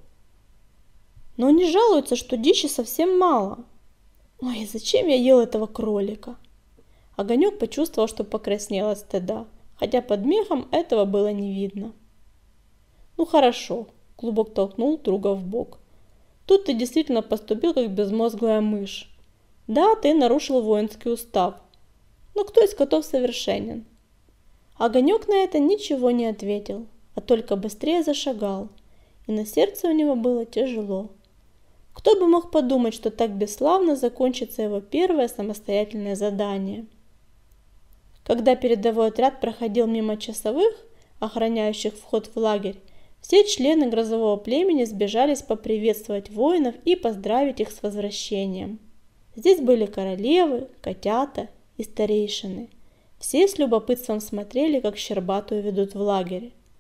Но они жалуются, что дичи совсем мало. Ой, зачем я ел этого кролика?» Огонек почувствовал, что покраснел от стыда, хотя под мехом этого было не видно. «Ну хорошо», – Клубок толкнул друга в бок. «Тут ты действительно поступил как безмозглая мышь. Да, ты нарушил воинский устав. Но кто из котов совершенен?» Огонек на это ничего не ответил, а только быстрее зашагал, и на сердце у него было тяжело. Кто бы мог подумать, что так бесславно закончится его первое самостоятельное задание. Когда передовой отряд проходил мимо часовых, охраняющих вход в лагерь, все члены грозового племени сбежались поприветствовать воинов и поздравить их с возвращением. Здесь были королевы, котята и старейшины. Все с любопытством смотрели, как Щербатую ведут в лагерь.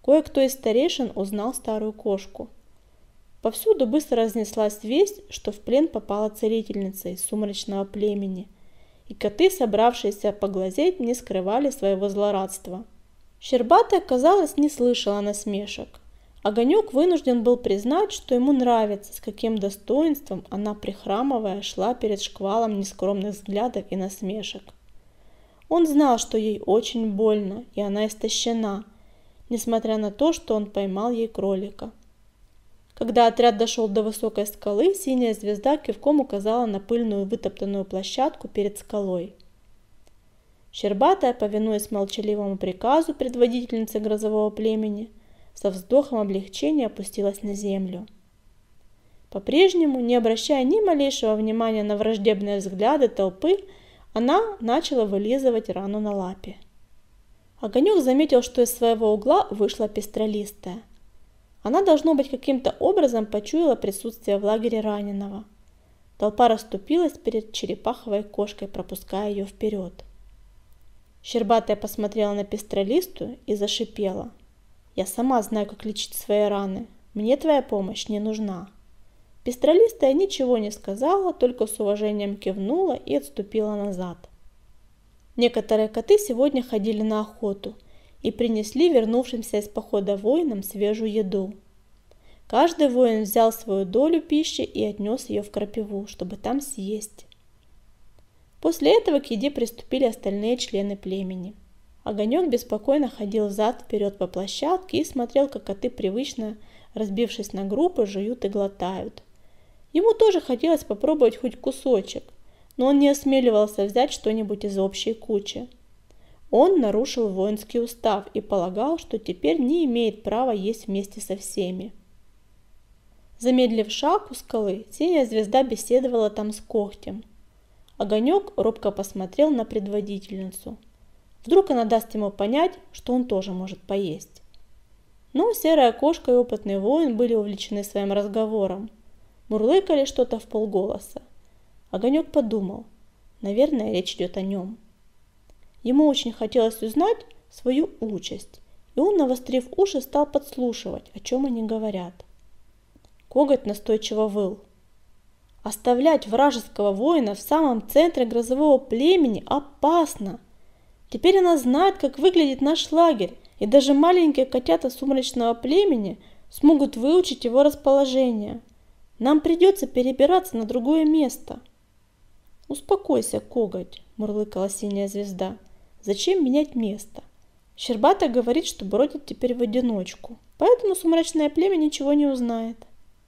Кое-кто из старейшин узнал старую кошку. Повсюду быстро разнеслась весть, что в плен попала целительница из сумрачного племени, и коты, собравшиеся поглазеть, не скрывали своего злорадства. Щербатая, казалось, не слышала насмешек. Огонек вынужден был признать, что ему нравится, с каким достоинством она, прихрамывая, шла перед шквалом нескромных взглядов и насмешек. Он знал, что ей очень больно, и она истощена, несмотря на то, что он поймал ей кролика. Когда отряд дошел до высокой скалы, синяя звезда кивком указала на пыльную вытоптанную площадку перед скалой. Щербатая, повинуясь молчаливому приказу предводительницы грозового племени, со вздохом облегчения опустилась на землю. По-прежнему, не обращая ни малейшего внимания на враждебные взгляды толпы, она начала вылизывать рану на лапе. Огонек заметил, что из своего угла вышла пестролистая. Она, должно быть, каким-то образом почуяла присутствие в лагере раненого. Толпа расступилась перед черепаховой кошкой, пропуская ее вперед. Щербатая посмотрела на пестролистую и зашипела. «Я сама знаю, как лечить свои раны. Мне твоя помощь не нужна». Пестролистая ничего не сказала, только с уважением кивнула и отступила назад. Некоторые коты сегодня ходили на охоту и принесли вернувшимся из похода воинам свежую еду. Каждый воин взял свою долю пищи и отнес ее в крапиву, чтобы там съесть. После этого к еде приступили остальные члены племени. Огонек беспокойно ходил взад-вперед по площадке и смотрел, как коты, привычно разбившись на группы, жуют и глотают. Ему тоже хотелось попробовать хоть кусочек, но он не осмеливался взять что-нибудь из общей кучи. Он нарушил воинский устав и полагал, что теперь не имеет права есть вместе со всеми. Замедлив шаг у скалы, синяя звезда беседовала там с Когтем. Огонек робко посмотрел на предводительницу. Вдруг она даст ему понять, что он тоже может поесть. Но серая кошка и опытный воин были увлечены своим разговором. Мурлыкали что-то вполголоса. Огонек подумал, наверное, речь идет о нем. Ему очень хотелось узнать свою участь, и он, навострив уши, стал подслушивать, о чем они говорят. Коготь настойчиво выл. Оставлять вражеского воина в самом центре грозового племени опасно. Теперь она знает, как выглядит наш лагерь, и даже маленькие котята сумрачного племени смогут выучить его расположение. Нам придется перебираться на другое место. «Успокойся, Коготь», – мурлыкала синяя звезда. «Зачем менять место? Щербатая говорит, что бродит теперь в одиночку, поэтому сумрачное племя ничего не узнает».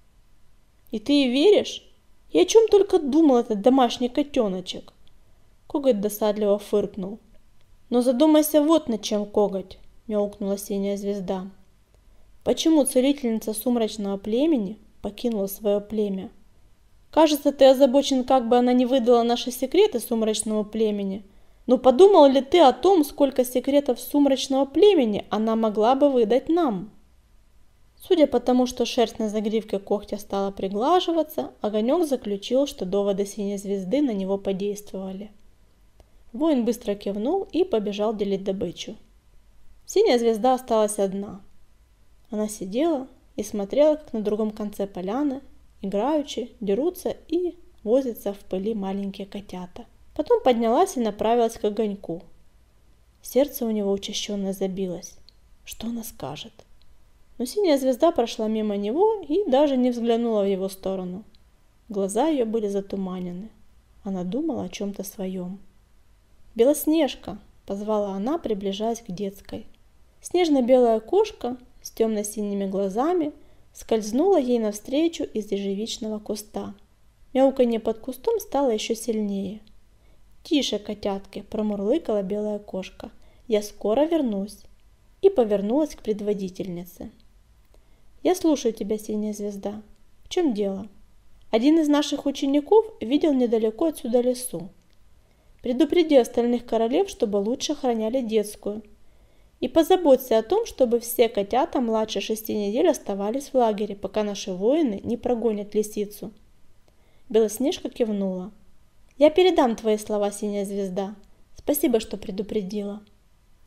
«И ты ей веришь? И о чем только думал этот домашний котеночек?» Коготь досадливо фыркнул. «Но задумайся вот над чем, Коготь», – мяукнула синяя звезда. «Почему целительница сумрачного племени покинула свое племя? Кажется, ты озабочен, как бы она не выдала наши секреты сумрачному племени. Но подумал ли ты о том, сколько секретов сумрачного племени она могла бы выдать нам?» Судя по тому, что шерсть на загривке когтя стала приглаживаться, Огонек заключил, что доводы синей звезды на него подействовали. Воин быстро кивнул и побежал делить добычу. Синяя звезда осталась одна. Она сидела и смотрела, как на другом конце поляны играючи дерутся и возятся в пыли маленькие котята. Потом поднялась и направилась к Огоньку. Сердце у него учащенно забилось. Что она скажет? Но синяя звезда прошла мимо него и даже не взглянула в его сторону. Глаза ее были затуманены. Она думала о чем-то своем. «Белоснежка!» – позвала она, приближаясь к детской. Снежно-белая кошка с темно-синими глазами скользнула ей навстречу из ежевичного куста. Мяуканье под кустом стало еще сильнее. «Тише, котятки!» – промурлыкала белая кошка. «Я скоро вернусь!» И повернулась к предводительнице. «Я слушаю тебя, синяя звезда. В чем дело?» «Один из наших учеников видел недалеко отсюда лису. Предупреди остальных королев, чтобы лучше охраняли детскую. И позаботься о том, чтобы все котята младше 6 недель оставались в лагере, пока наши воины не прогонят лисицу». Белоснежка кивнула. «Я передам твои слова, синяя звезда. Спасибо, что предупредила».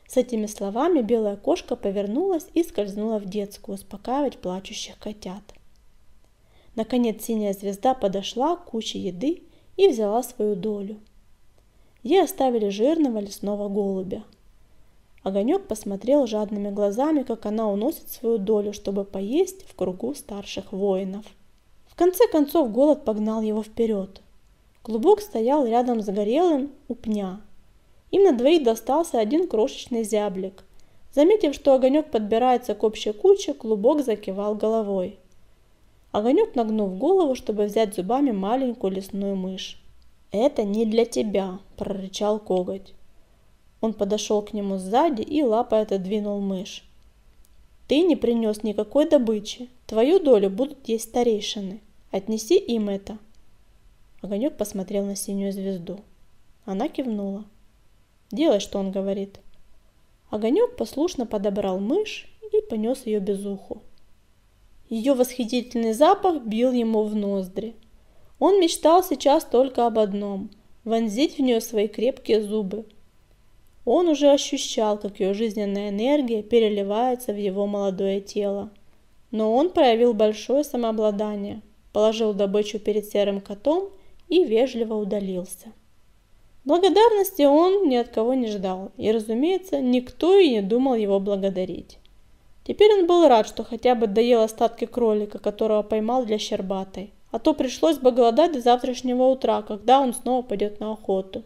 С этими словами белая кошка повернулась и скользнула в детскую успокаивать плачущих котят. Наконец синяя звезда подошла к куче еды и взяла свою долю. Ей оставили жирного лесного голубя. Огонек посмотрел жадными глазами, как она уносит свою долю, чтобы поесть в кругу старших воинов. В конце концов голод погнал его вперед. Клубок стоял рядом с горелым у пня. Им на двоих достался один крошечный зяблик. Заметив, что Огонек подбирается к общей куче, Клубок закивал головой. Огонек нагнул голову, чтобы взять зубами маленькую лесную мышь. «Это не для тебя», – прорычал коготь. Он подошел к нему сзади и лапой отодвинул мышь. «Ты не принес никакой добычи. Твою долю будут есть старейшины. Отнеси им это». Огонек посмотрел на синюю звезду. Она кивнула. «Делай, что он говорит». Огонек послушно подобрал мышь и понес ее без уху. Ее восхитительный запах бил ему в ноздри. Он мечтал сейчас только об одном – вонзить в нее свои крепкие зубы. Он уже ощущал, как ее жизненная энергия переливается в его молодое тело. Но он проявил большое самообладание, положил добычу перед серым котом и вежливо удалился. Благодарности он ни от кого не ждал, и, разумеется, никто и не думал его благодарить. Теперь он был рад, что хотя бы доел остатки кролика, которого поймал для Щербатой, а то пришлось бы голодать до завтрашнего утра, когда он снова пойдет на охоту.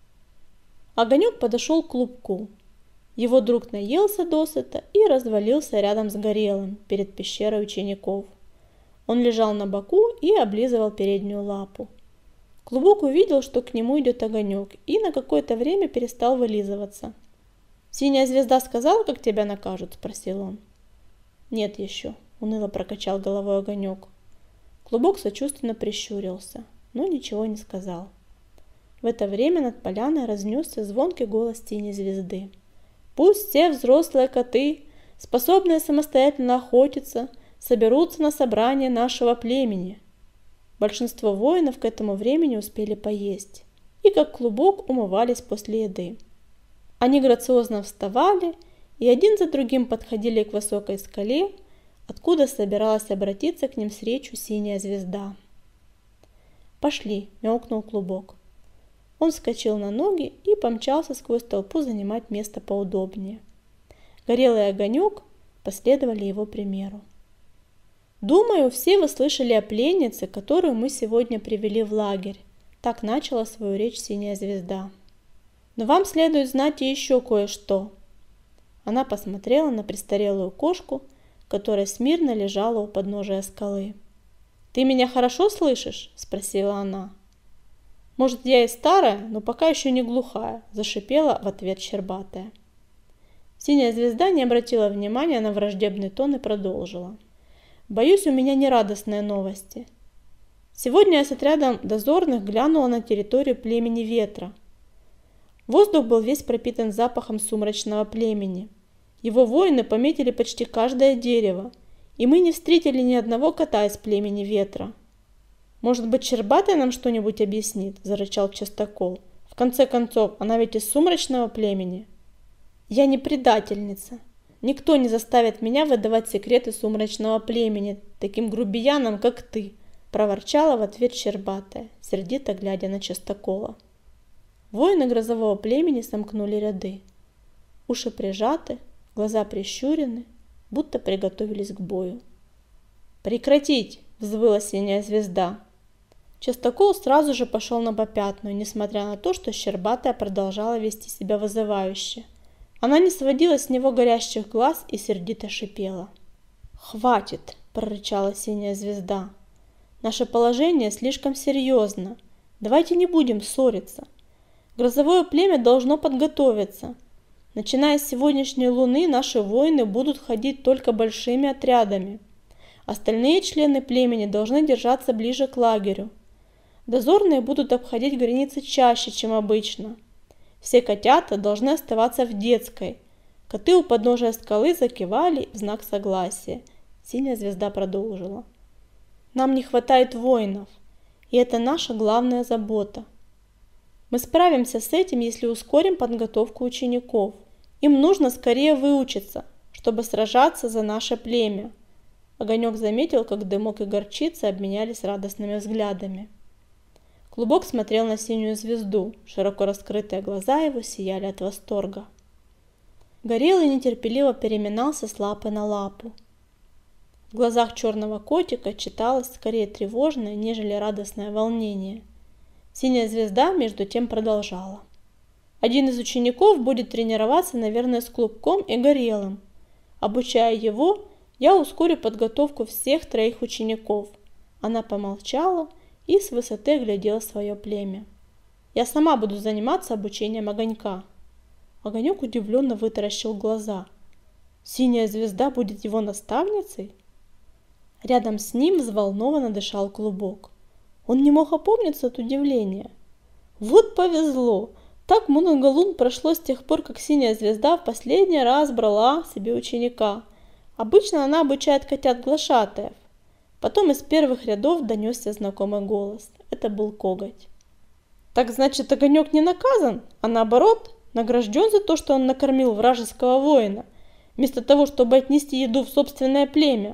Огонек подошел к клубку. Его друг наелся досыта и развалился рядом с горелым, перед пещерой учеников. Он лежал на боку и облизывал переднюю лапу. Клубок увидел, что к нему идет Огонек, и на какое-то время перестал вылизываться. «Синяя звезда сказала, как тебя накажут?» – спросил он. «Нет еще», – уныло прокачал головой Огонек. Клубок сочувственно прищурился, но ничего не сказал. В это время над поляной разнесся звонкий голос синей звезды. «Пусть все взрослые коты, способные самостоятельно охотиться, соберутся на собрание нашего племени». Большинство воинов к этому времени успели поесть и, как клубок, умывались после еды. Они грациозно вставали и один за другим подходили к высокой скале, откуда собиралась обратиться к ним с речью синяя звезда. «Пошли!» – мяукнул Клубок. Он вскочил на ноги и помчался сквозь толпу занимать место поудобнее. Горелый и Огонек последовали его примеру. «Думаю, все вы слышали о пленнице, которую мы сегодня привели в лагерь», – так начала свою речь синяя звезда. «Но вам следует знать и еще кое-что». Она посмотрела на престарелую кошку, которая смирно лежала у подножия скалы. «Ты меня хорошо слышишь?» – спросила она. «Может, я и старая, но пока еще не глухая», – зашипела в ответ Щербатая. Синяя звезда не обратила внимания на враждебный тон и продолжила. «Боюсь, у меня нерадостные новости. Сегодня я с отрядом дозорных глянула на территорию племени Ветра. Воздух был весь пропитан запахом сумрачного племени. Его воины пометили почти каждое дерево, и мы не встретили ни одного кота из племени Ветра». «Может быть, Щербатая нам что-нибудь объяснит?» – зарычал Частокол. «В конце концов, она ведь из сумрачного племени». «Я не предательница. Никто не заставит меня выдавать секреты сумрачного племени таким грубиянам, как ты», – проворчала в ответ Щербатая, сердито глядя на Частокола. Воины грозового племени сомкнули ряды. Уши прижаты, глаза прищурены, будто приготовились к бою. «Прекратить!» – взвыла синяя звезда. Частокол сразу же пошел на попятную, несмотря на то, что Щербатая продолжала вести себя вызывающе. Она не сводила с него горящих глаз и сердито шипела. «Хватит!» – прорычала синяя звезда. «Наше положение слишком серьезно. Давайте не будем ссориться. Грозовое племя должно подготовиться. Начиная с сегодняшней луны наши воины будут ходить только большими отрядами. Остальные члены племени должны держаться ближе к лагерю. Дозорные будут обходить границы чаще, чем обычно. Все котята должны оставаться в детской». Коты у подножия скалы закивали в знак согласия. Синяя звезда продолжила. «Нам не хватает воинов, и это наша главная забота. Мы справимся с этим, если ускорим подготовку учеников Им нужно скорее выучиться, чтобы сражаться за наше племя. Огонек заметил, как Дымок и Горчица обменялись радостными взглядами. Клубок смотрел на синюю звезду, широко раскрытые глаза его сияли от восторга. Горелый нетерпеливо переминался с лапы на лапу. В глазах черного котика читалось скорее тревожное, нежели радостное волнение. Синяя звезда между тем продолжала. Один из учеников будет тренироваться, наверное, с Клубком и Горелым. Обучая его, я ускорю подготовку всех 3 учеников. Она помолчала и с высоты оглядела свое племя. Я сама буду заниматься обучением Огонька. Огонек удивленно вытаращил глаза. Синяя звезда будет его наставницей? Рядом с ним взволнованно дышал Клубок. Он не мог опомниться от удивления. Вот повезло! Так много лун прошло с тех пор, как синяя звезда в последний раз брала себе ученика. Обычно она обучает котят-глашатаев. Потом из первых рядов донесся знакомый голос. Это был Коготь. Так значит, Огонек не наказан, а наоборот, награжден за то, что он накормил вражеского воина, вместо того, чтобы отнести еду в собственное племя.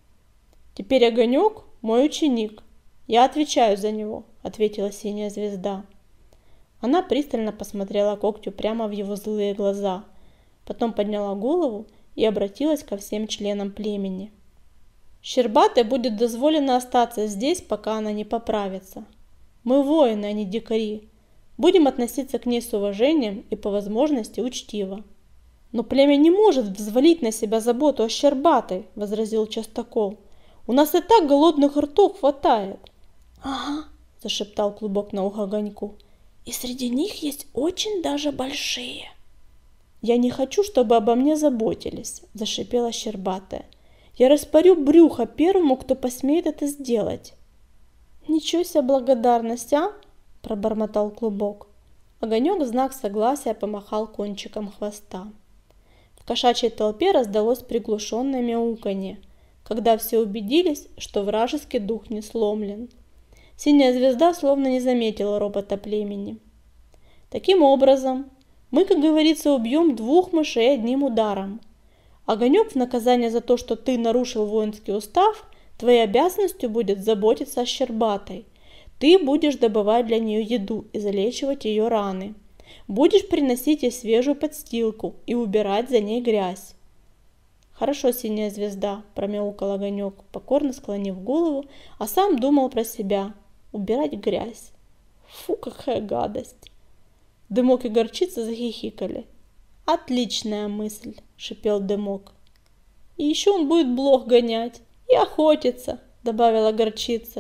Теперь Огонек мой ученик. Я отвечаю за него, ответила синяя звезда. Она пристально посмотрела Когтю прямо в его злые глаза, потом подняла голову и обратилась ко всем членам племени. Щербатой будет дозволено остаться здесь, пока она не поправится. Мы воины, а не дикари. Будем относиться к ней с уважением и по возможности учтиво. Но племя не может взвалить на себя заботу о Щербатой, возразил Частокол. У нас и так голодных ртов хватает. Ага, зашептал Клубок на ухо Огоньку. И среди них есть очень даже большие. Я не хочу, чтобы обо мне заботились, зашипела Щербатая. Я распорю брюхо первому, кто посмеет это сделать. Ничего себе благодарность, а? Пробормотал Клубок. Огонек в знак согласия помахал кончиком хвоста. В кошачьей толпе раздалось приглушенное мяуканье, когда все убедились, что вражеский дух не сломлен. Синяя звезда словно не заметила робота племени. Таким образом, мы, как говорится, убьем 2 мышей одним ударом. Огонек, в наказание за то, что ты нарушил воинский устав, твоей обязанностью будет заботиться о Щербатой. Ты будешь добывать для нее еду и залечивать ее раны. Будешь приносить ей свежую подстилку и убирать за ней грязь. Хорошо, синяя звезда, промяукал Огонек, покорно склонив голову, а сам думал про себя. Убирать грязь. Фу, какая гадость. Дымок и Горчица захихикали. Отличная мысль, шипел Дымок. И еще он будет блох гонять и охотиться, добавила Горчица.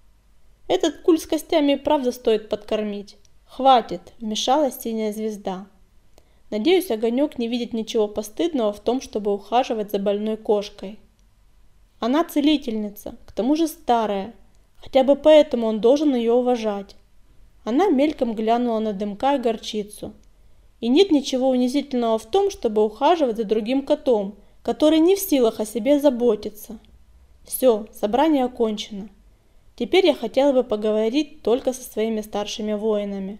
Этот куль с костями и правда стоит подкормить. Хватит, вмешалась синяя звезда. Надеюсь, Огонек не видит ничего постыдного в том, чтобы ухаживать за больной кошкой. Она целительница, к тому же старая. Хотя бы поэтому он должен ее уважать. Она мельком глянула на Дымка и Горчицу. И нет ничего унизительного в том, чтобы ухаживать за другим котом, который не в силах о себе заботиться. Все, собрание окончено. Теперь я хотела бы поговорить только со своими старшими воинами.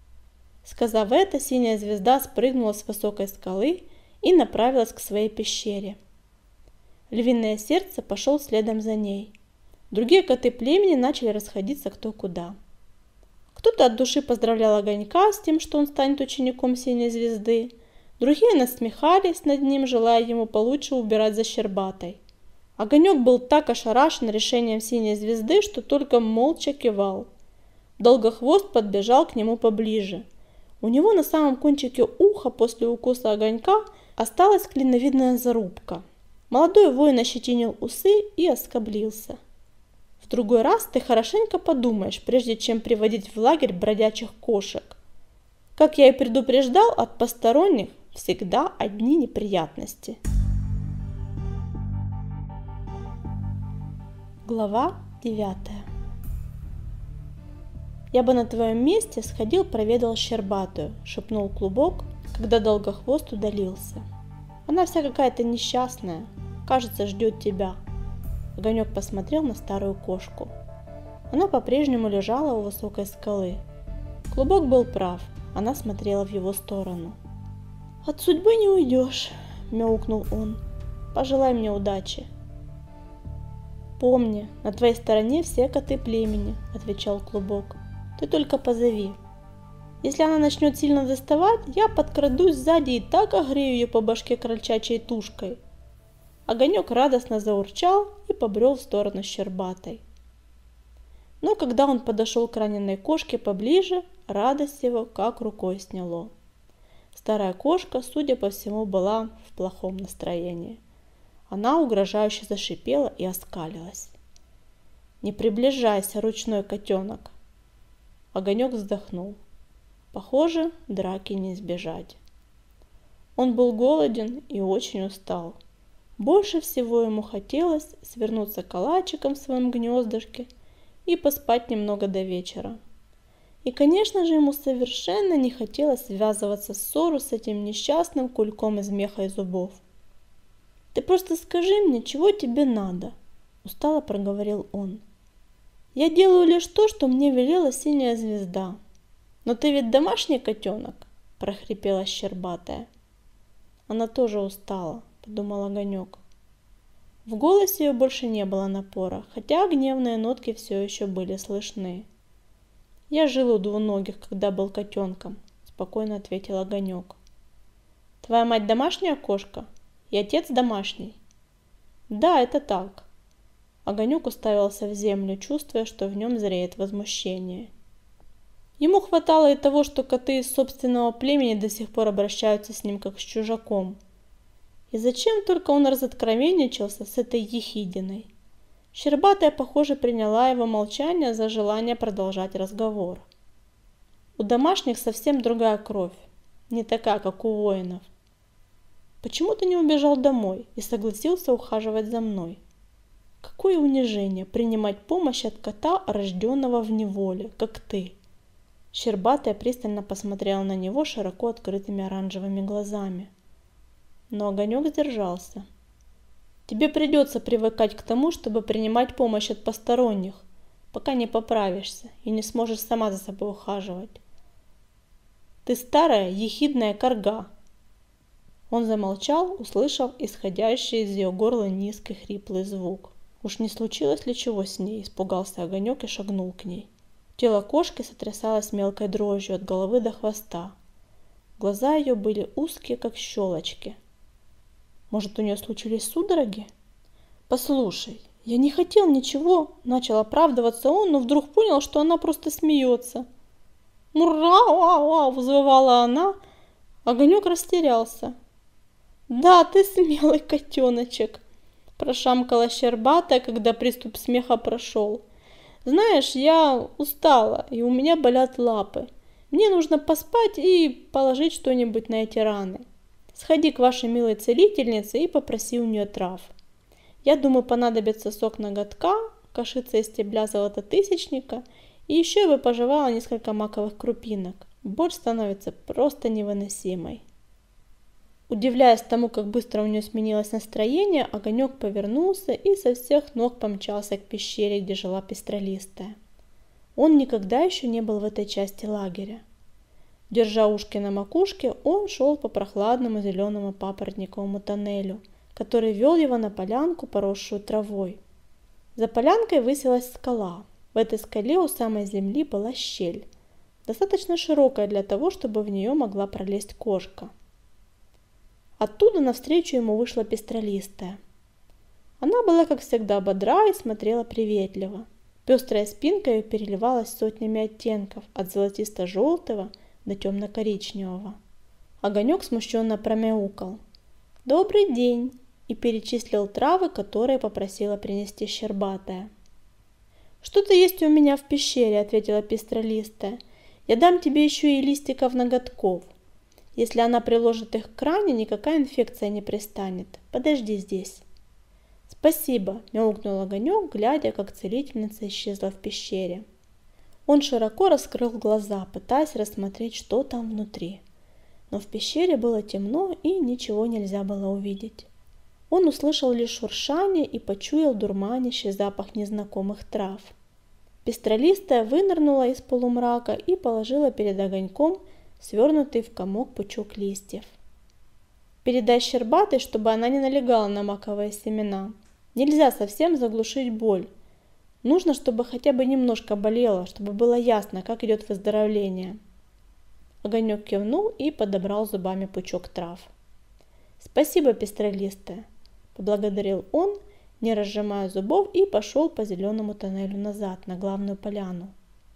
Сказав это, синяя звезда спрыгнула с высокой скалы и направилась к своей пещере. Львиное сердце пошел следом за ней. Другие коты племени начали расходиться кто куда. Кто-то от души поздравлял Огонька с тем, что он станет учеником синей звезды, другие насмехались над ним, желая ему получше убирать за Щербатой. Огонек был так ошарашен решением синей звезды, что только молча кивал. Долгохвост подбежал к нему поближе. У него на самом кончике уха после укуса Огонька осталась клиновидная зарубка. Молодой воин ощетинил усы и оскоблился. В другой раз ты хорошенько подумаешь, прежде чем приводить в лагерь бродячих кошек. Как я и предупреждал, от посторонних всегда одни неприятности. Глава 9. Я бы на твоем месте сходил, проведал Щербатую, шепнул Клубок, когда Долгохвост удалился. Она вся какая-то несчастная, кажется, ждет тебя. Огонек посмотрел на старую кошку. Она по-прежнему лежала у высокой скалы. Клубок был прав, она смотрела в его сторону. «От судьбы не уйдешь», — мяукнул он. «Пожелай мне удачи». «Помни, на твоей стороне все коты племени», — отвечал Клубок. «Ты только позови. Если она начнет сильно доставать, я подкрадусь сзади и так огрею ее по башке крольчачьей тушкой». Огонек радостно заурчал и побрел в сторону Щербатой. Но когда он подошел к раненой кошке поближе, радость его как рукой сняло. Старая кошка, судя по всему, была в плохом настроении. Она угрожающе зашипела и оскалилась. «Не приближайся, ручной котенок!» Огонек вздохнул. Похоже, драки не избежать. Он был голоден и очень устал. Больше всего ему хотелось свернуться калачиком в своем гнездышке и поспать немного до вечера. И, конечно же, ему совершенно не хотелось связываться в ссору с этим несчастным кульком из меха и зубов. «Ты просто скажи мне, чего тебе надо?» – устало проговорил он. «Я делаю лишь то, что мне велела синяя звезда». «Но ты ведь домашний котенок?» – прохрипела Щербатая. «Она тоже устала», – подумал Огонек. В голосе ее больше не было напора, хотя гневные нотки все еще были слышны. «Я жил у двуногих, когда был котенком», – спокойно ответил Огонек. «Твоя мать домашняя кошка? И отец домашний?» «Да, это так». Огонек уставился в землю, чувствуя, что в нем зреет возмущение. Ему хватало и того, что коты из собственного племени до сих пор обращаются с ним как с чужаком. И зачем только он разоткровенничался с этой ехидиной? Щербатая, похоже, приняла его молчание за желание продолжать разговор. «У домашних совсем другая кровь, не такая, как у воинов. Почему ты не убежал домой и согласился ухаживать за мной? Какое унижение принимать помощь от кота, рожденного в неволе, как ты!» Щербатая пристально посмотрела на него широко открытыми оранжевыми глазами. Но Огонек сдержался. «Тебе придется привыкать к тому, чтобы принимать помощь от посторонних, пока не поправишься и не сможешь сама за собой ухаживать. Ты старая, ехидная корга». Он замолчал, услышав исходящий из ее горла низкий хриплый звук. Уж не случилось ли чего с ней, испугался Огонек и шагнул к ней. Тело кошки сотрясалось мелкой дрожью от головы до хвоста. Глаза ее были узкие, как щелочки. Может, у нее случились судороги? «Послушай, я не хотел ничего», – начал оправдываться он, но вдруг понял, что она просто смеется. «Мура-ва-ва!» – взвывала она. Огонек растерялся. «Да, ты смелый котеночек», – прошамкала Щербатая, когда приступ смеха прошел. «Знаешь, я устала, и у меня болят лапы. Мне нужно поспать и положить что-нибудь на эти раны. Сходи к вашей милой целительнице и попроси у нее трав. Я думаю, понадобится сок ноготка, кашица из стебля золототысячника, и еще я бы пожевала несколько маковых крупинок. Боль становится просто невыносимой». Удивляясь тому, как быстро у нее сменилось настроение, Огонек повернулся и со всех ног помчался к пещере, где жила Пестролистая. Он никогда еще не был в этой части лагеря. Держа ушки на макушке, он шел по прохладному зеленому папоротниковому тоннелю, который вел его на полянку, поросшую травой. За полянкой высилась скала. В этой скале у самой земли была щель, достаточно широкая для того, чтобы в нее могла пролезть кошка. Оттуда навстречу ему вышла Пестролистая. Она была, как всегда, бодра и смотрела приветливо. Пестрая спинка ее переливалась сотнями оттенков, от золотисто-желтого до темно-коричневого. Огонек смущенно промяукал. «Добрый день!» и перечислил травы, которые попросила принести Щербатая. «Что-то есть у меня в пещере», — ответила Пестролистая. «Я дам тебе еще и листиков ноготков. Если она приложит их к ране, никакая инфекция не пристанет. Подожди здесь». «Спасибо», – мяукнул Огонек, глядя, как целительница исчезла в пещере. Он широко раскрыл глаза, пытаясь рассмотреть, что там внутри. Но в пещере было темно, и ничего нельзя было увидеть. Он услышал лишь шуршание и почуял дурманящий запах незнакомых трав. Пестролистая вынырнула из полумрака и положила перед Огоньком свернутый в комок пучок листьев. Передай Щербатой, чтобы она не налегала на маковые семена. Нельзя совсем заглушить боль. Нужно, чтобы хотя бы немножко болело, чтобы было ясно, как идет выздоровление. Огонек кивнул и подобрал зубами пучок трав. «Спасибо, пестролистая», – поблагодарил он, не разжимая зубов, и пошел по зеленому тоннелю назад, на главную поляну.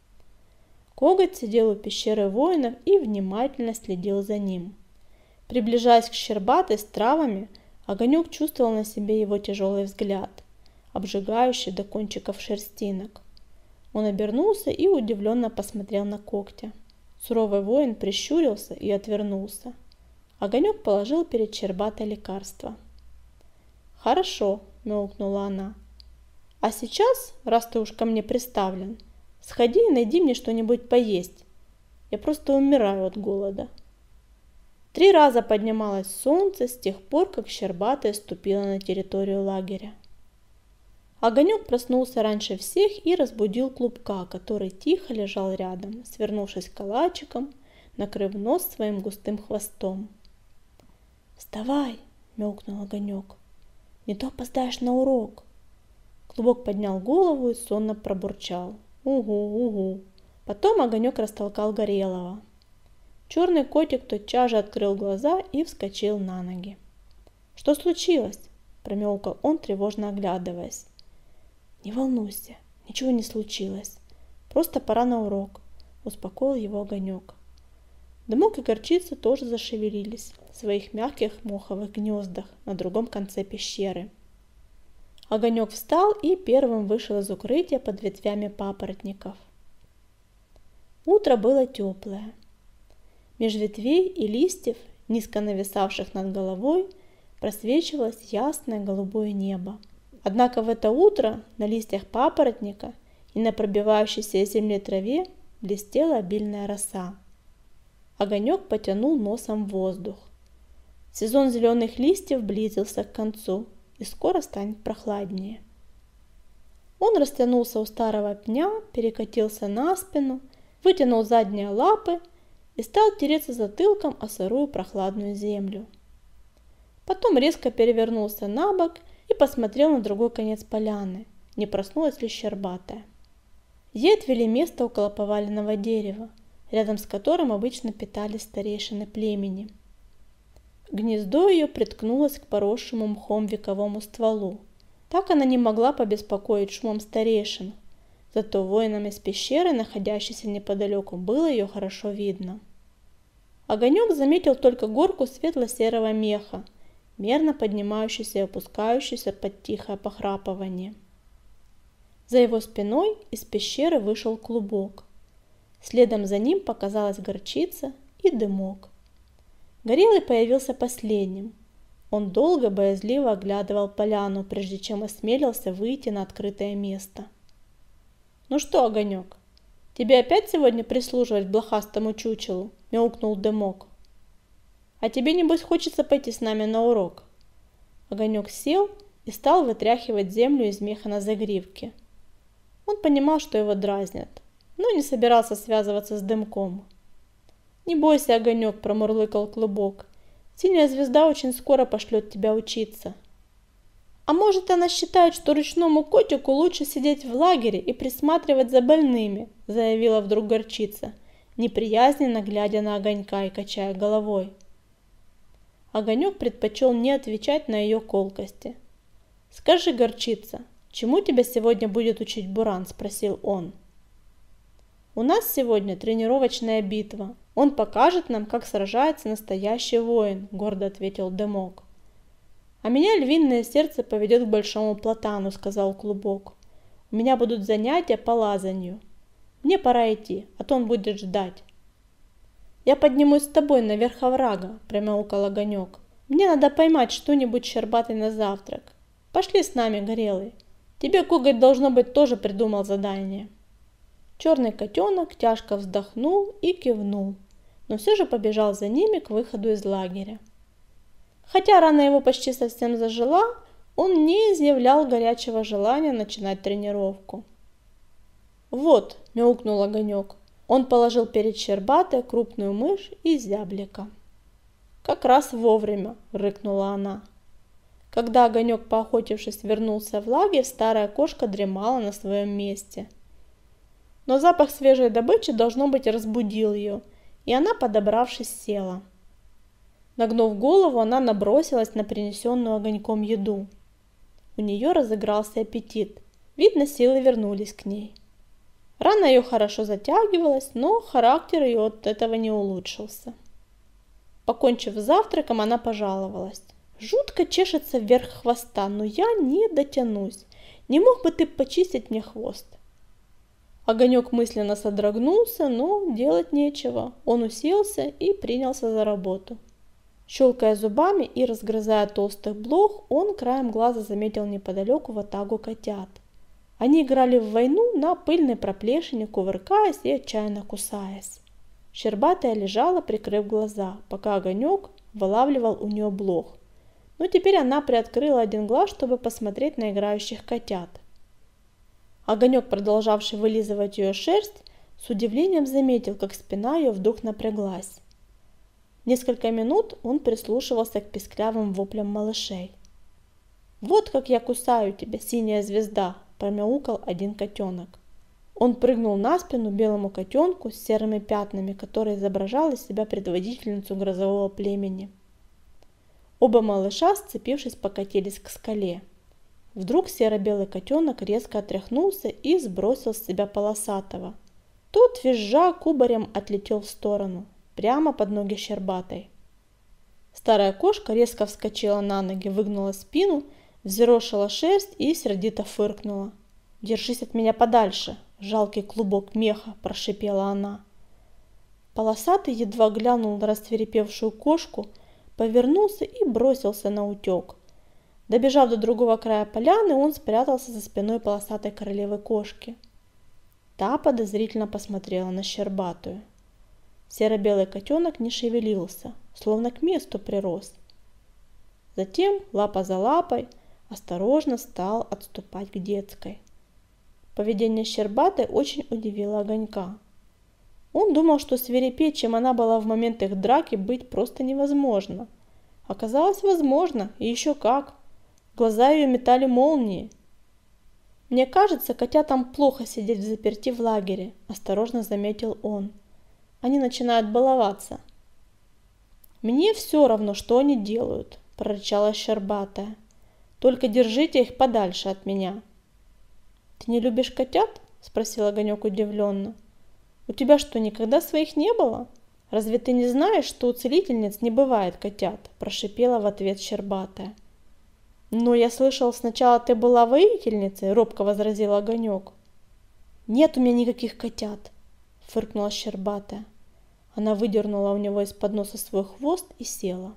Коготь сидел у пещеры воинов и внимательно следил за ним. Приближаясь к Щербатой с травами, Огонек чувствовал на себе его тяжелый взгляд, обжигающий до кончиков шерстинок. Он обернулся и удивленно посмотрел на Когтя. Суровый воин прищурился и отвернулся. Огонек положил перед Щербатой лекарство. «Хорошо», – мяукнула она. «А сейчас, раз ты уж ко мне приставлен, сходи и найди мне что-нибудь поесть. Я просто умираю от голода». 3 раза поднималось солнце с тех пор, как Щербатая ступила на территорию лагеря. Огонек проснулся раньше всех и разбудил Клубка, который тихо лежал рядом, свернувшись калачиком, накрыв нос своим густым хвостом. «Вставай!» – мяукнул Огонек. «Не то опоздаешь на урок!» Клубок поднял голову и сонно пробурчал. «Угу, угу!» Потом Огонек растолкал Горелого. Черный котик тотчас же открыл глаза и вскочил на ноги. «Что случилось?» – промяукал он, тревожно оглядываясь. «Не волнуйся, ничего не случилось. Просто пора на урок», – успокоил его Огонек. Дымок и Горчица тоже зашевелились в своих мягких моховых гнездах на другом конце пещеры. Огонек встал и первым вышел из укрытия под ветвями папоротников. Утро было теплое. Меж ветвей и листьев, низко нависавших над головой, просвечивалось ясное голубое небо. Однако в это утро на листьях папоротника и на пробивающейся из земли траве блестела обильная роса. Огонек потянул носом в воздух. Сезон зеленых листьев близился к концу и скоро станет прохладнее. Он растянулся у старого пня, перекатился на спину, вытянул задние лапы и стал тереться затылком о сырую прохладную землю. Потом резко перевернулся на бок и посмотрел на другой конец поляны, не проснулась ли Щербатая. Ей отвели место около поваленного дерева, рядом с которым обычно питались старейшины племени. Гнездо ее приткнулось к поросшему мхом вековому стволу. Так она не могла побеспокоить шумом старейшин, зато воинам из пещеры, находящейся неподалеку, было ее хорошо видно. Огонек заметил только горку светло-серого меха, мерно поднимающийся и опускающийся под тихое похрапывание. За его спиной из пещеры вышел Клубок. Следом за ним показалась Горчица и Дымок. Горелый появился последним. Он долго боязливо оглядывал поляну, прежде чем осмелился выйти на открытое место. «Ну что, Огонек, тебе опять сегодня прислуживать блохастому чучелу?» – мяукнул Дымок. «А тебе, небось, хочется пойти с нами на урок?» Огонек сел и стал вытряхивать землю из меха на загривке. Он понимал, что его дразнят, но не собирался связываться с Дымком. «Не бойся, Огонек», – промурлыкал Клубок. «Синяя звезда очень скоро пошлет тебя учиться». «А может, она считает, что ручному котику лучше сидеть в лагере и присматривать за больными», – заявила вдруг Горчица, неприязненно глядя на Огонька и качая головой. Огонек предпочел не отвечать на ее колкости. «Скажи, Горчица, чему тебя сегодня будет учить Буран?» – спросил он. «У нас сегодня тренировочная битва. Он покажет нам, как сражается настоящий воин», – гордо ответил Дымок. «А меня львиное сердце поведет к большому платану», – сказал Клубок. «У меня будут занятия по лазанью. Мне пора идти, а то он будет ждать». «Я поднимусь с тобой наверх оврага», – промяукал Огонек. «Мне надо поймать что-нибудь щербатый на завтрак. Пошли с нами, Горелый. Тебе Коготь, должно быть, тоже придумал задание». Черный котенок тяжко вздохнул и кивнул, но все же побежал за ними к выходу из лагеря. Хотя рана его почти совсем зажила, он не изъявлял горячего желания начинать тренировку. «Вот», – мяукнул Огонек. Он положил перед Щербатой крупную мышь и зяблика. Как раз вовремя, рыкнула она. Когда Огонек, поохотившись, вернулся в лагерь, старая кошка дремала на своем месте. Но запах свежей добычи, должно быть, разбудил ее, и она, подобравшись, села. Нагнув голову, она набросилась на принесенную Огоньком еду. У нее разыгрался аппетит, видно, силы вернулись к ней. Рана ее хорошо затягивалась, но характер ее от этого не улучшился. Покончив с завтраком, она пожаловалась. «Жутко чешется вверх хвоста, но я не дотянусь. Не мог бы ты почистить мне хвост?» Огонек мысленно содрогнулся, но делать нечего. Он уселся и принялся за работу. Щелкая зубами и разгрызая толстых блох, он краем глаза заметил неподалеку ватагу котят. Они играли в войну на пыльной проплешине, кувыркаясь и отчаянно кусаясь. Щербатая лежала, прикрыв глаза, пока Огонек вылавливал у нее блох. Но теперь она приоткрыла один глаз, чтобы посмотреть на играющих котят. Огонек, продолжавший вылизывать ее шерсть, с удивлением заметил, как спина ее вдруг напряглась. Несколько минут он прислушивался к писклявым воплям малышей. «Вот как я кусаю тебя, синяя звезда!» – промяукал один котенок. Он прыгнул на спину белому котенку с серыми пятнами, который изображал из себя предводительницу грозового племени. Оба малыша, сцепившись, покатились к скале. Вдруг серо-белый котенок резко отряхнулся и сбросил с себя полосатого. Тот, визжа, кубарем отлетел в сторону, прямо под ноги Щербатой. Старая кошка резко вскочила на ноги, выгнула спину, взъерошила шерсть и сердито фыркнула. «Держись от меня подальше, жалкий клубок меха!» – прошипела она. Полосатый едва глянул на рассвирепевшую кошку, повернулся и бросился на утек. Добежав до другого края поляны, он спрятался за спиной полосатой королевы кошки. Та подозрительно посмотрела на Щербатую. Серо-белый котенок не шевелился, словно к месту прирос. Затем, лапа за лапой, осторожно стал отступать к детской. Поведение Щербатой очень удивило Огонька. Он думал, что свирепеть, чем она была в момент их драки, быть просто невозможно. Оказалось, возможно, и еще как. Глаза ее метали молнии. «Мне кажется, котятам плохо сидеть взаперти в лагере», – осторожно заметил он. «Они начинают баловаться». «Мне все равно, что они делают», – прорычала Щербатая. «Только держите их подальше от меня». «Ты не любишь котят?» – спросил Огонек удивленно. «У тебя что, никогда своих не было? Разве ты не знаешь, что у целительниц не бывает котят?» – прошипела в ответ Щербатая. «Но я слышал, сначала ты была воительницей», – робко возразил Огонек. «Нет у меня никаких котят», – фыркнула Щербатая. Она выдернула у него из-под носа свой хвост и села.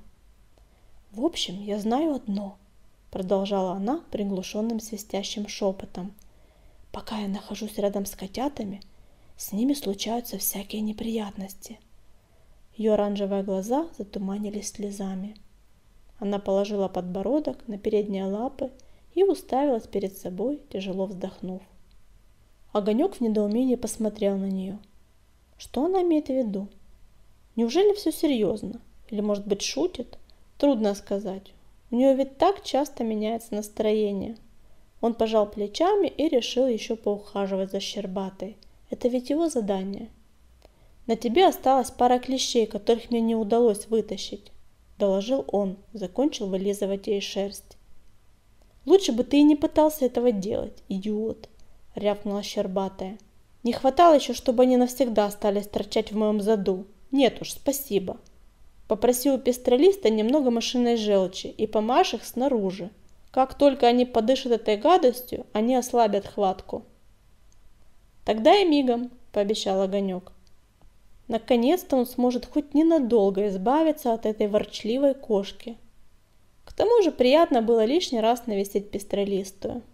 «В общем, я знаю одно», – продолжала она приглушенным свистящим шепотом. «Пока я нахожусь рядом с котятами, с ними случаются всякие неприятности». Ее оранжевые глаза затуманились слезами. Она положила подбородок на передние лапы и уставилась перед собой, тяжело вздохнув. Огонек в недоумении посмотрел на нее. Что она имеет в виду? Неужели все серьезно? Или, может быть, шутит? Трудно сказать. У нее ведь так часто меняется настроение. Он пожал плечами и решил еще поухаживать за Щербатой. Это ведь его задание. «На тебе осталась пара клещей, которых мне не удалось вытащить», – доложил он, закончил вылизывать ей шерсть. «Лучше бы ты и не пытался этого делать, идиот», – рявкнула Щербатая. «Не хватало еще, чтобы они навсегда остались торчать в моем заду. Нет уж, спасибо. Попроси у пестролиста немного мышиной желчи и помажь их снаружи. Как только они подышат этой гадостью, они ослабят хватку». «Тогда и мигом», – пообещал Огонек. Наконец-то он сможет хоть ненадолго избавиться от этой ворчливой кошки. К тому же приятно было лишний раз навестить пестролистую.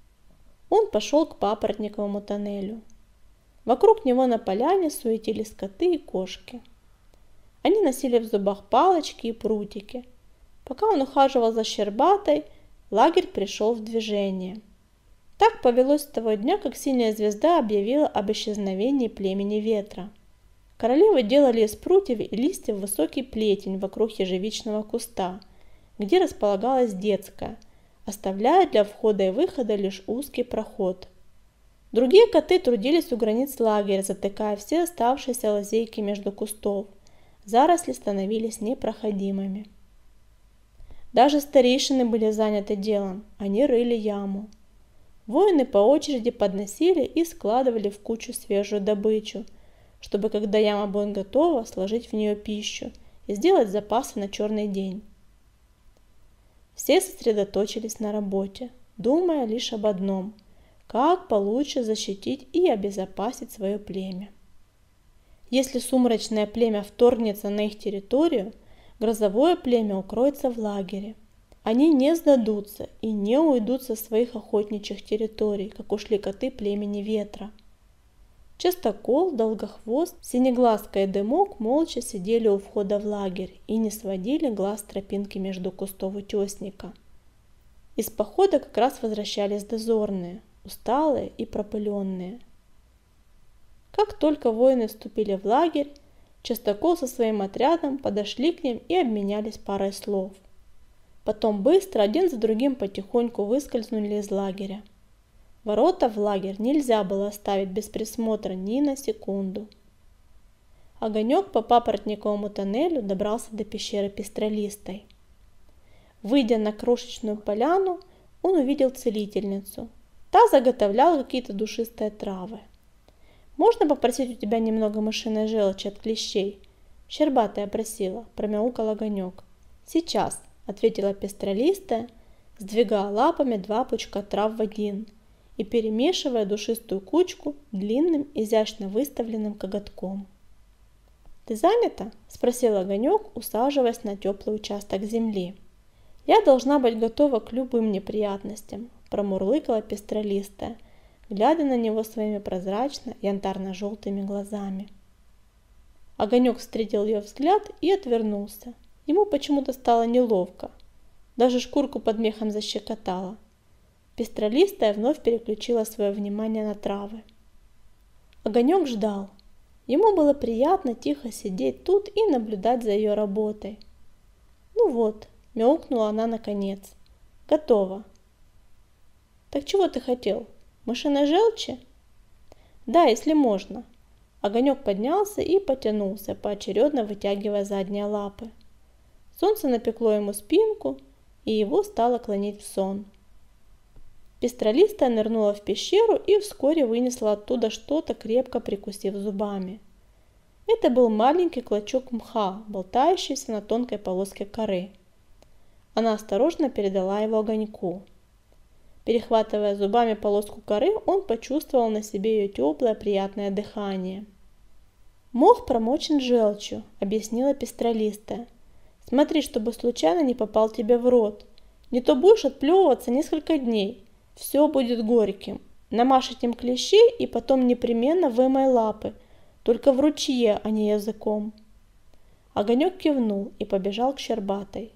Он пошел к папоротниковому тоннелю. Вокруг него на поляне суетились коты и кошки. Они носили в зубах палочки и прутики. Пока он ухаживал за Щербатой, лагерь пришел в движение. Так повелось с того дня, как синяя звезда объявила об исчезновении племени ветра. Королевы делали из прутьев и листьев высокий плетень вокруг ежевичного куста, где располагалась детская, оставляя для входа и выхода лишь узкий проход. Другие коты трудились у границ лагеря, затыкая все оставшиеся лазейки между кустов. Заросли становились непроходимыми. Даже старейшины были заняты делом, они рыли яму. Воины по очереди подносили и складывали в кучу свежую добычу, чтобы, когда яма будет готова, сложить в нее пищу и сделать запасы на черный день. Все сосредоточились на работе, думая лишь об одном – как получше защитить и обезопасить свое племя. Если сумрачное племя вторгнется на их территорию, грозовое племя укроется в лагере. Они не сдадутся и не уйдут со своих охотничьих территорий, как ушли коты племени ветра. Частокол, Долгохвост, Синеглазка и Дымок молча сидели у входа в лагерь и не сводили глаз с тропинки между кустов утесника. Из похода как раз возвращались дозорные, усталые и пропыленные. Как только воины вступили в лагерь, Частокол со своим отрядом подошли к ним и обменялись парой слов. Потом быстро один за другим потихоньку выскользнули из лагеря. Ворота в лагерь нельзя было оставить без присмотра ни на секунду. Огонек по папоротниковому тоннелю добрался до пещеры Пестролистой. Выйдя на крошечную поляну, он увидел целительницу. Та заготовляла какие-то душистые травы. «Можно попросить у тебя немного мышиной желчи от клещей?» Щербатая просила, промяукал Огонек. «Сейчас», — ответила Пестролистая, сдвигая лапами 2 пучка трав в один и перемешивая душистую кучку длинным, изящно выставленным коготком. «Ты занята?» — спросил Огонек, усаживаясь на теплый участок земли. «Я должна быть готова к любым неприятностям», — промурлыкала Пестролистая, глядя на него своими прозрачно-янтарно-желтыми глазами. Огонек встретил ее взгляд и отвернулся. Ему почему-то стало неловко. Даже шкурку под мехом защекотала. Пестролистая вновь переключила свое внимание на травы. Огонек ждал. Ему было приятно тихо сидеть тут и наблюдать за ее работой. «Ну вот», — мяукнула она наконец. «Готово». «Так чего ты хотел? Мышиной желчи?» «Да, если можно». Огонек поднялся и потянулся, поочередно вытягивая задние лапы. Солнце напекло ему спинку, и его стало клонить в сон. Пестролистая нырнула в пещеру и вскоре вынесла оттуда что-то, крепко прикусив зубами. Это был маленький клочок мха, болтающийся на тонкой полоске коры. Она осторожно передала его Огоньку. Перехватывая зубами полоску коры, он почувствовал на себе ее теплое приятное дыхание. «Мох промочен желчью», — объяснила Пестролистая. «Смотри, чтобы случайно не попал тебе в рот. Не то будешь отплевываться несколько дней. Все будет горьким. Намажь этим клещей и потом непременно вымой лапы. Только в ручье, а не языком». Огонек кивнул и побежал к Щербатой.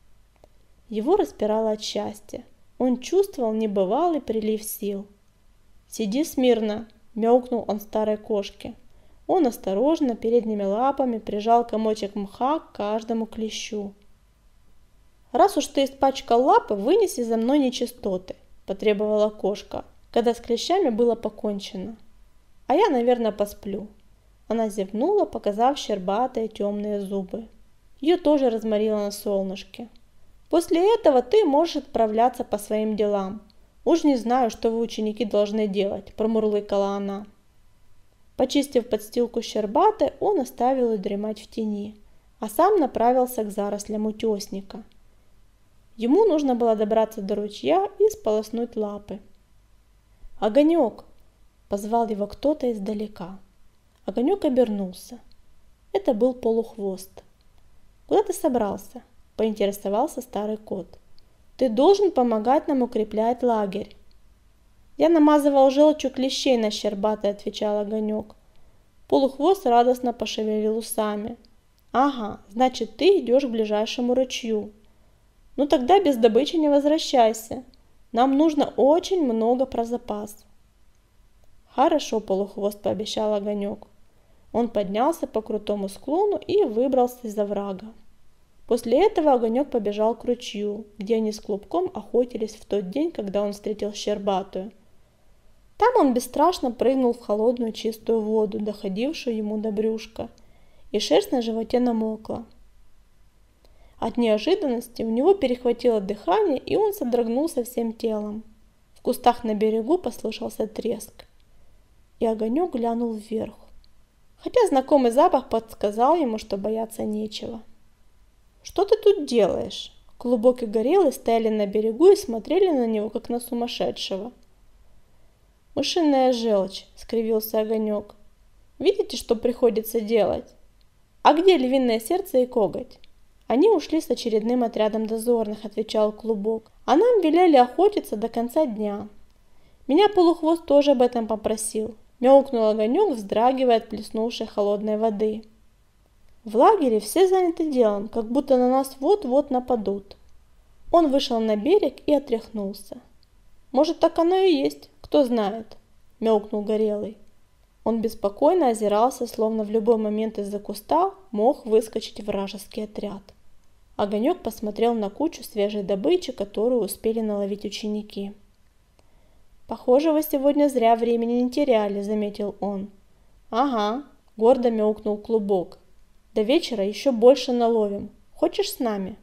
Его распирало от счастья. Он чувствовал небывалый прилив сил. «Сиди смирно», — мяукнул он старой кошке. Он осторожно передними лапами прижал комочек мха к каждому клещу. «Раз уж ты испачкал лапы, вынеси за мной нечистоты», — потребовала кошка, когда с клещами было покончено. «А я, наверное, посплю». Она зевнула, показав щербатые темные зубы. Ее тоже разморило на солнышке. «После этого ты можешь отправляться по своим делам. Уж не знаю, что вы, ученики, должны делать», – промурлыкала она. Почистив подстилку Щербатой, он оставил ее дремать в тени, а сам направился к зарослям утесника. Ему нужно было добраться до ручья и сполоснуть лапы. «Огонек!» – позвал его кто-то издалека. Огонек обернулся. Это был Полухвост. «Куда ты собрался?» – поинтересовался старый кот. «Ты должен помогать нам укреплять лагерь». «Я намазывал желчью клещей на Щербатой», – отвечал Огонек. Полухвост радостно пошевелил усами. «Ага, значит, ты идешь к ближайшему ручью. Ну тогда без добычи не возвращайся. Нам нужно очень много про запас». «Хорошо», – Полухвост пообещал Огонек. Он поднялся по крутому склону и выбрался из оврага. После этого Огонек побежал к ручью, где они с Клубком охотились в тот день, когда он встретил Щербатую. Там он бесстрашно прыгнул в холодную чистую воду, доходившую ему до брюшка, и шерсть на животе намокла. От неожиданности у него перехватило дыхание, и он содрогнулся всем телом. В кустах на берегу послышался треск, и Огонек глянул вверх, хотя знакомый запах подсказал ему, что бояться нечего. «Что ты тут делаешь?» Клубок и Горелый стояли на берегу и смотрели на него, как на сумасшедшего. «Мышиная желчь», — скривился Огонек. «Видите, что приходится делать? А где Львиное Сердце и Коготь?» «Они ушли с очередным отрядом дозорных», — отвечал Клубок. «А нам велели охотиться до конца дня. Меня Полухвост тоже об этом попросил», — мяукнул Огонек, вздрагивая от плеснувшей холодной воды. «В лагере все заняты делом, как будто на нас вот-вот нападут». Он вышел на берег и отряхнулся. «Может, так оно и есть, кто знает», — мяукнул Горелый. Он беспокойно озирался, словно в любой момент из-за куста мог выскочить вражеский отряд. Огонек посмотрел на кучу свежей добычи, которую успели наловить ученики. «Похоже, вы сегодня зря времени не теряли», — заметил он. «Ага», — гордо мяукнул Клубок. «До вечера еще больше наловим. Хочешь с нами?»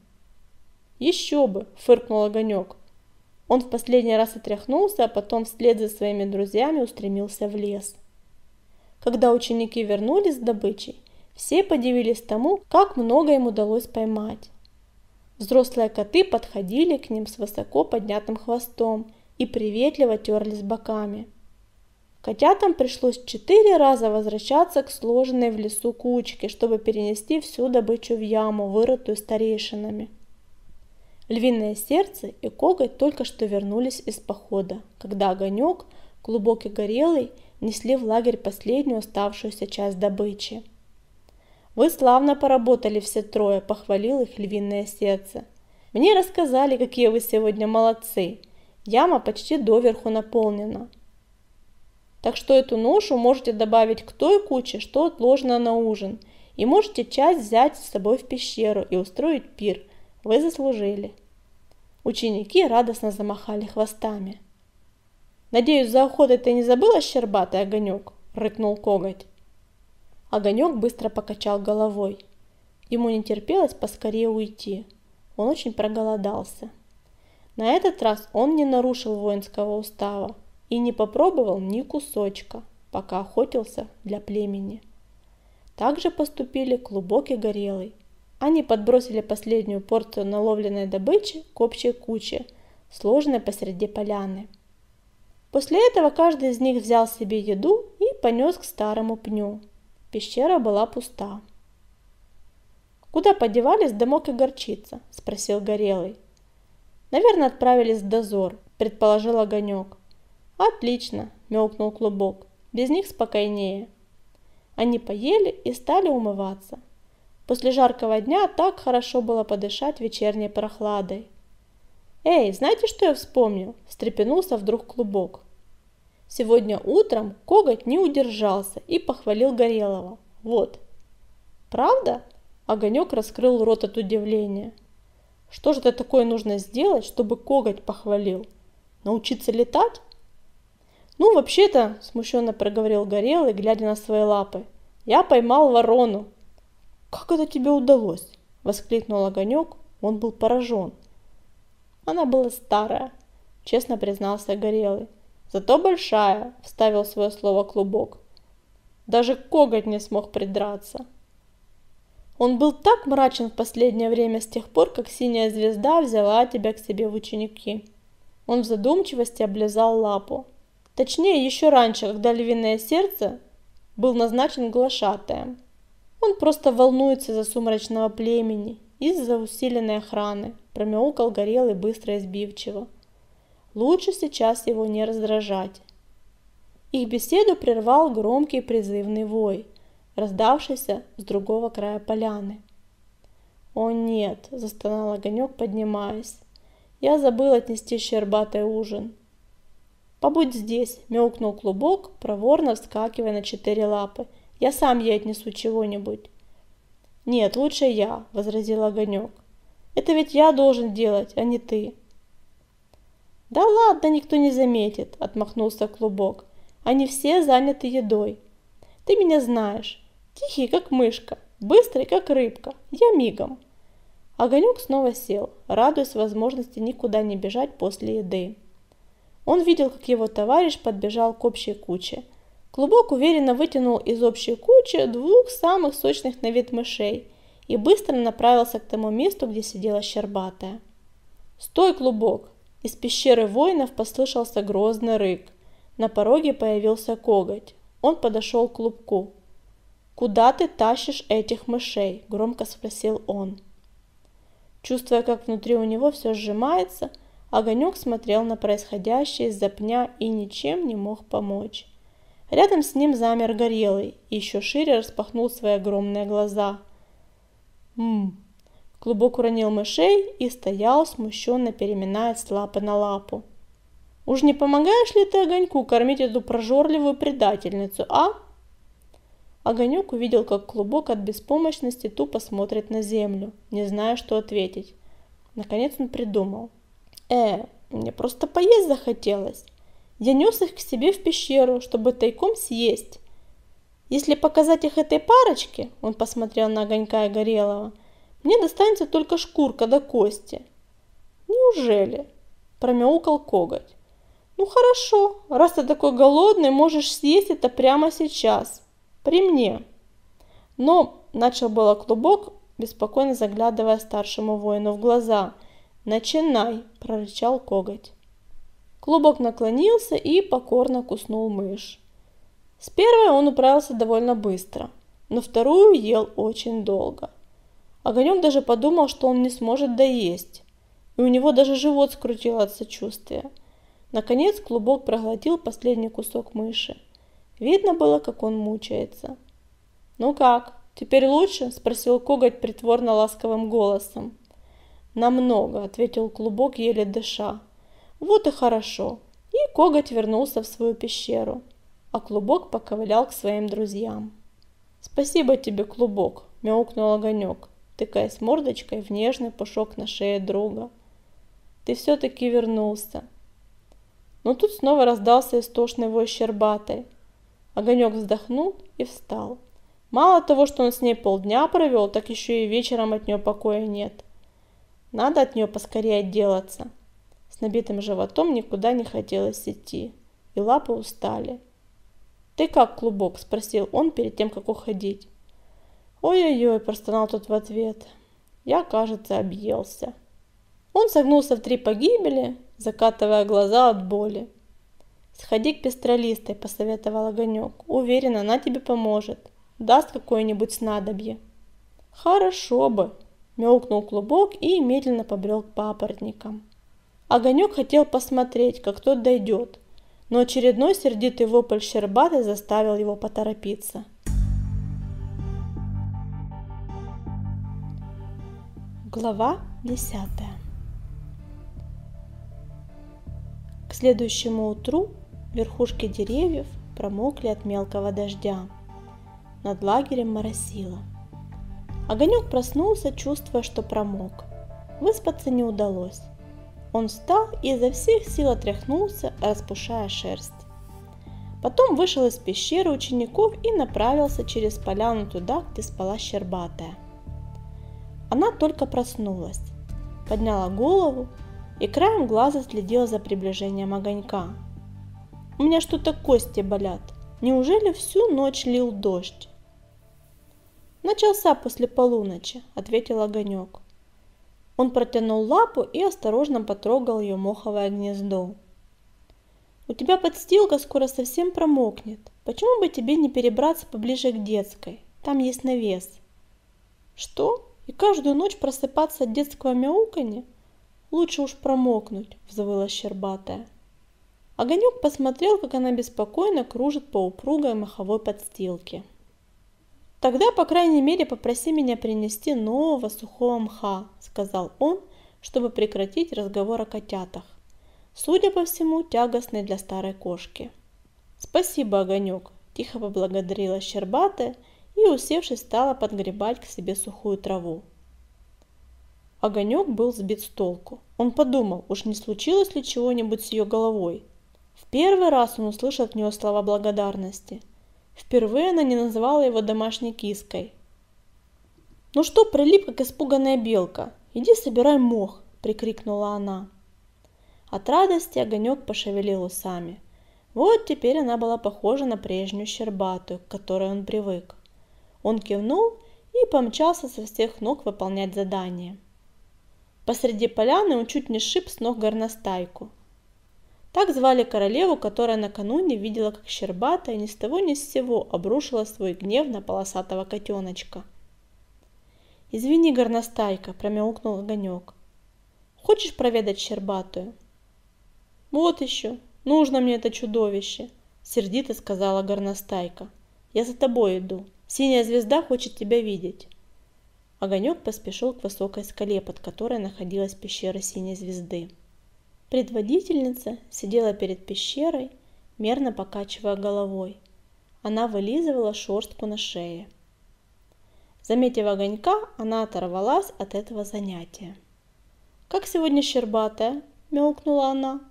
«Еще бы!» — фыркнул Огонек. Он в последний раз отряхнулся, а потом вслед за своими друзьями устремился в лес. Когда ученики вернулись с добычей, все подивились тому, как много им удалось поймать. Взрослые коты подходили к ним с высоко поднятым хвостом и приветливо терлись боками. Котятам пришлось 4 раза возвращаться к сложенной в лесу кучке, чтобы перенести всю добычу в яму, вырытую старейшинами. Львиное Сердце и Коготь только что вернулись из похода, когда Огонек, Клубок и Горелый несли в лагерь последнюю оставшуюся часть добычи. «Вы славно поработали все трое», — похвалил их Львиное Сердце. «Мне рассказали, какие вы сегодня молодцы. Яма почти доверху наполнена. Так что эту ношу можете добавить к той куче, что отложено на ужин, и можете часть взять с собой в пещеру и устроить пир. Вы заслужили». Ученики радостно замахали хвостами. «Надеюсь, за охотой ты не забыла, Щербатый Огонек?» — рыкнул Коготь. Огонек быстро покачал головой. Ему не терпелось поскорее уйти. Он очень проголодался. На этот раз он не нарушил воинского устава и не попробовал ни кусочка, пока охотился для племени. Так же поступили Клубок и Горелый. Они подбросили последнюю порцию наловленной добычи к общей куче, сложенной посреди поляны. После этого каждый из них взял себе еду и понес к старому пню. Пещера была пуста. «Куда подевались Дымок и Горчица?» – спросил Горелый. «Наверное, отправились в дозор», – предположил Огонек. «Отлично», – мяукнул Клубок. «Без них спокойнее». Они поели и стали умываться. После жаркого дня так хорошо было подышать вечерней прохладой. «Эй, знаете, что я вспомнил?» – встрепенулся вдруг Клубок. Сегодня утром Коготь не удержался и похвалил Горелого. «Вот». «Правда?» – Огонек раскрыл рот от удивления. «Что же это такое нужно сделать, чтобы Коготь похвалил? Научиться летать?» «Ну, вообще-то», – смущенно проговорил Горелый, глядя на свои лапы, – «я поймал ворону». «Как это тебе удалось?» – воскликнул Огонек. Он был поражен. «Она была старая», – честно признался Горелый. «Зато большая», – вставил свое слово Клубок. «Даже Коготь не смог придраться». Он был так мрачен в последнее время с тех пор, как Синяя Звезда взяла тебя к себе в ученики. Он в задумчивости облизал лапу. Точнее, еще раньше, когда Львиное Сердце был назначен глашатаем. Он просто волнуется за сумрачного племени, из-за усиленной охраны, промяукал Горелый быстро и сбивчиво. Лучше сейчас его не раздражать. Их беседу прервал громкий призывный вой, раздавшийся с другого края поляны. «О нет!» – застонал Огонек, поднимаясь. «Я забыл отнести Щербатой ужин». «Побудь здесь!» – мяукнул Клубок, проворно вскакивая на 4 лапы Я сам ей отнесу чего-нибудь. Нет, лучше я, возразил Огонек. Это ведь я должен делать, а не ты. Да ладно, никто не заметит, отмахнулся Клубок. Они все заняты едой. Ты меня знаешь. Тихий, как мышка, быстрый, как рыбка. Я мигом. Огонек снова сел, радуясь возможности никуда не бежать после еды. Он видел, как его товарищ подбежал к общей куче. Клубок уверенно вытянул из общей кучи двух самых сочных на вид мышей и быстро направился к тому месту, где сидела Щербатая. «Стой, Клубок!» Из пещеры воинов послышался грозный рык. На пороге появился Коготь. Он подошел к Клубку. «Куда ты тащишь этих мышей?» – громко спросил он. Чувствуя, как внутри у него все сжимается, Огонек смотрел на происходящее из-за пня и ничем не мог помочь. Рядом с ним замер Горелый и еще шире распахнул свои огромные глаза. Клубок уронил мышей и стоял, смущенно переминаясь с лапы на лапу. «Уж не помогаешь ли ты Огоньку кормить эту прожорливую предательницу, а?» Огонек увидел, как Клубок от беспомощности тупо смотрит на землю, не зная, что ответить. Наконец он придумал. Мне просто поесть захотелось. Я нес их к себе в пещеру, чтобы тайком съесть. Если показать их этой парочке, он посмотрел на Огонька и Горелого, мне достанется только шкурка до кости. Неужели? Промяукал Коготь. Ну хорошо, раз ты такой голодный, можешь съесть это прямо сейчас. При мне. Но, начал было Клубок, беспокойно заглядывая старшему воину в глаза. Начинай, прорычал Коготь. Клубок наклонился и покорно куснул мышь. С первой он управился довольно быстро, но вторую ел очень долго. Огонек даже подумал, что он не сможет доесть, и у него даже живот скрутило от сочувствия. Наконец Клубок проглотил последний кусок мыши. Видно было, как он мучается. «Ну как, теперь лучше?» – спросил Коготь притворно ласковым голосом. «Намного», – ответил Клубок, еле дыша. «Вот и хорошо». И Коготь вернулся в свою пещеру, а Клубок поковылял к своим друзьям. «Спасибо тебе, Клубок», – мяукнул Огонек, тыкаясь мордочкой в нежный пушок на шее друга. «Ты все-таки вернулся». Но тут снова раздался истошный вой Щербатой. Огонек вздохнул и встал. Мало того, что он с ней полдня провел, так еще и вечером от нее покоя нет. Надо от нее поскорее отделаться. С набитым животом никуда не хотелось идти, и лапы устали. «Ты как, Клубок?» – спросил он перед тем, как уходить. «Ой-ой-ой», – простонал тот в ответ. «Я, кажется, объелся». Он согнулся в 3 погибели, закатывая глаза от боли. «Сходи к пестролистой», – посоветовал Огонек. «Уверен, она тебе поможет. Даст какое-нибудь снадобье». «Хорошо бы», – мяукнул Клубок и медленно побрел к папоротникам. Огонек хотел посмотреть, как тот дойдет, но очередной сердитый вопль Щербатой заставил его поторопиться. Глава 10. К следующему утру верхушки деревьев промокли от мелкого дождя. Над лагерем моросило. Огонек проснулся, чувствуя, что промок. Выспаться не удалось. Он встал и изо всех сил отряхнулся, распушая шерсть. Потом вышел из пещеры учеников и направился через поляну туда, где спала Щербатая. Она только проснулась, подняла голову и краем глаза следила за приближением Огонька. «У меня что-то кости болят. Неужели всю ночь лил дождь?» «Начался после полуночи», — ответил Огонек. Он протянул лапу и осторожно потрогал ее моховое гнездо. «У тебя подстилка скоро совсем промокнет. Почему бы тебе не перебраться поближе к детской? Там есть навес». «Что? И каждую ночь просыпаться от детского мяуканья? Лучше уж промокнуть», — взвыла Щербатая. Огонек посмотрел, как она беспокойно кружит по упругой моховой подстилке. «Тогда, по крайней мере, попроси меня принести нового сухого мха», — сказал он, чтобы прекратить разговор о котятах. Судя по всему, тягостный для старой кошки. «Спасибо, Огонек. тихо поблагодарила Щербатая и, усевшись, стала подгребать к себе сухую траву. Огонек был сбит с толку. Он подумал, уж не случилось ли чего-нибудь с ее головой. В первый раз он услышал от нее слова благодарности. Впервые она не называла его домашней киской. «Ну что прилип, как испуганная белка? Иди собирай мох!» – прикрикнула она. От радости Огонек пошевелил усами. Вот теперь она была похожа на прежнюю Щербатую, к которой он привык. Он кивнул и помчался со всех ног выполнять задание. Посреди поляны он чуть не сшиб с ног горностайку. Так звали королеву, которая накануне видела, как Щербатая ни с того ни с сего обрушила свой гнев на полосатого котеночка. «Извини, горностайка», – промяукнул Огонек. «Хочешь проведать Щербатую?» «Вот еще, нужно мне это чудовище», – сердито сказала горностайка. «Я за тобой иду. Синяя звезда хочет тебя видеть». Огонек поспешил к высокой скале, под которой находилась пещера Синей Звезды. Предводительница сидела перед пещерой, мерно покачивая головой. Она вылизывала шерстку на шее. Заметив Огонька, она оторвалась от этого занятия. «Как сегодня Щербатая?» – мяукнула она.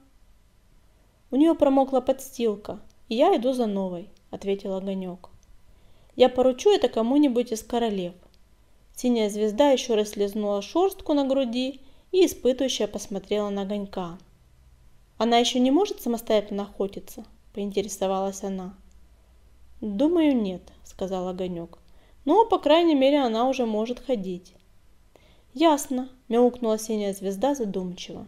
«У нее промокла подстилка, и я иду за новой», – ответил Огонек. «Я поручу это кому-нибудь из королев». Синяя звезда еще раз слезнула шерстку на груди и испытывающе посмотрела на Огонька. «Она еще не может самостоятельно охотиться?» – поинтересовалась она. «Думаю, нет», – сказал Огонек. «Но, по крайней мере, она уже может ходить». «Ясно», – мяукнула Синяя звезда задумчиво.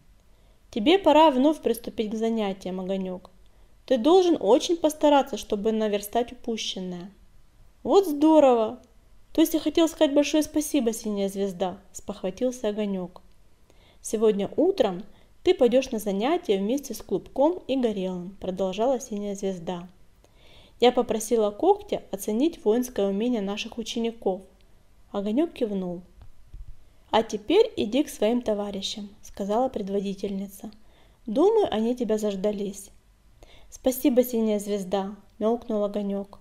«Тебе пора вновь приступить к занятиям, Огонек. Ты должен очень постараться, чтобы наверстать упущенное». «Вот здорово! То есть я хотел сказать большое спасибо, Синяя звезда», – спохватился Огонек. «Сегодня утром ты пойдешь на занятия вместе с Клубком и Горелым», – продолжала Синяя звезда. «Я попросила Когтя оценить воинское умение наших учеников». Огонек кивнул. «А теперь иди к своим товарищам», – сказала предводительница. «Думаю, они тебя заждались». «Спасибо, Синяя звезда», – мяукнул Огонек.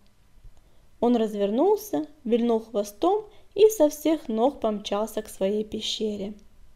Он развернулся, вильнул хвостом и со всех ног помчался к своей пещере.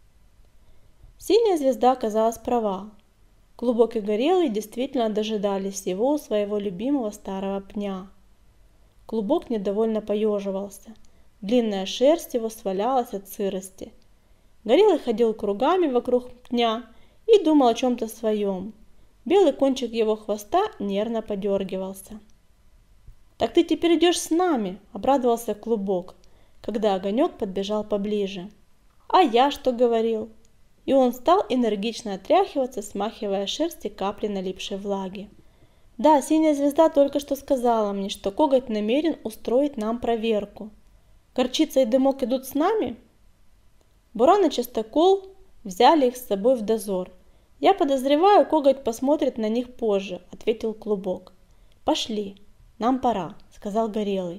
Синяя звезда оказалась права. Клубок и Горелый действительно дожидались его у своего любимого старого пня. Клубок недовольно поеживался. Длинная шерсть его свалялась от сырости. Горелый ходил кругами вокруг пня и думал о чем-то своем. Белый кончик его хвоста нервно подергивался. «Так ты теперь идешь с нами», – обрадовался Клубок, когда Огонек подбежал поближе. «А я что говорил?» И он стал энергично отряхиваться, смахивая шерсть и капли налипшей влаги. «Да, Синяя звезда только что сказала мне, что Коготь намерен устроить нам проверку. Горчица и Дымок идут с нами?» Буран и Частокол взяли их с собой в дозор. «Я подозреваю, Коготь посмотрит на них позже», – ответил Клубок. «Пошли. Нам пора», – сказал Горелый.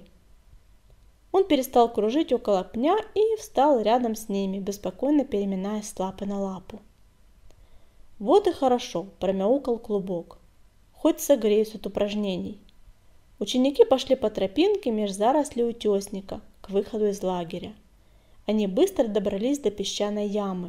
Он перестал кружить около пня и встал рядом с ними, беспокойно переминаясь с лапы на лапу. «Вот и хорошо», – промяукал Клубок. «Хоть согреюсь от упражнений». Ученики пошли по тропинке меж зарослей утесника к выходу из лагеря. Они быстро добрались до песчаной ямы.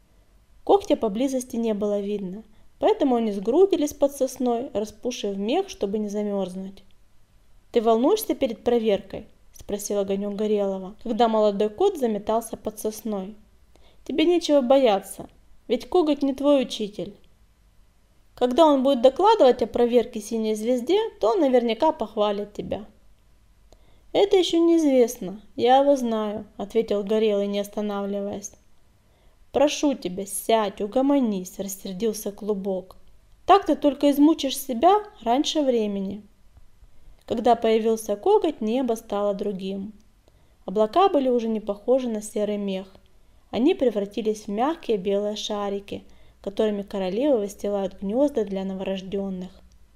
Когтя поблизости не было видно, поэтому они сгрудились под сосной, распушив мех, чтобы не замерзнуть. «Ты волнуешься перед проверкой?» – спросил Огонек Горелого, когда молодой кот заметался под сосной. «Тебе нечего бояться, ведь Коготь не твой учитель. Когда он будет докладывать о проверке Синей звезде, то он наверняка похвалит тебя». «Это еще неизвестно, я его знаю», – ответил Горелый, не останавливаясь. «Прошу тебя, сядь, угомонись», – рассердился Клубок. «Так ты только измучишь себя раньше времени». Когда появился Коготь, небо стало другим. Облака были уже не похожи на серый мех. Они превратились в мягкие белые шарики, которыми королевы выстилают гнезда для новорожденных.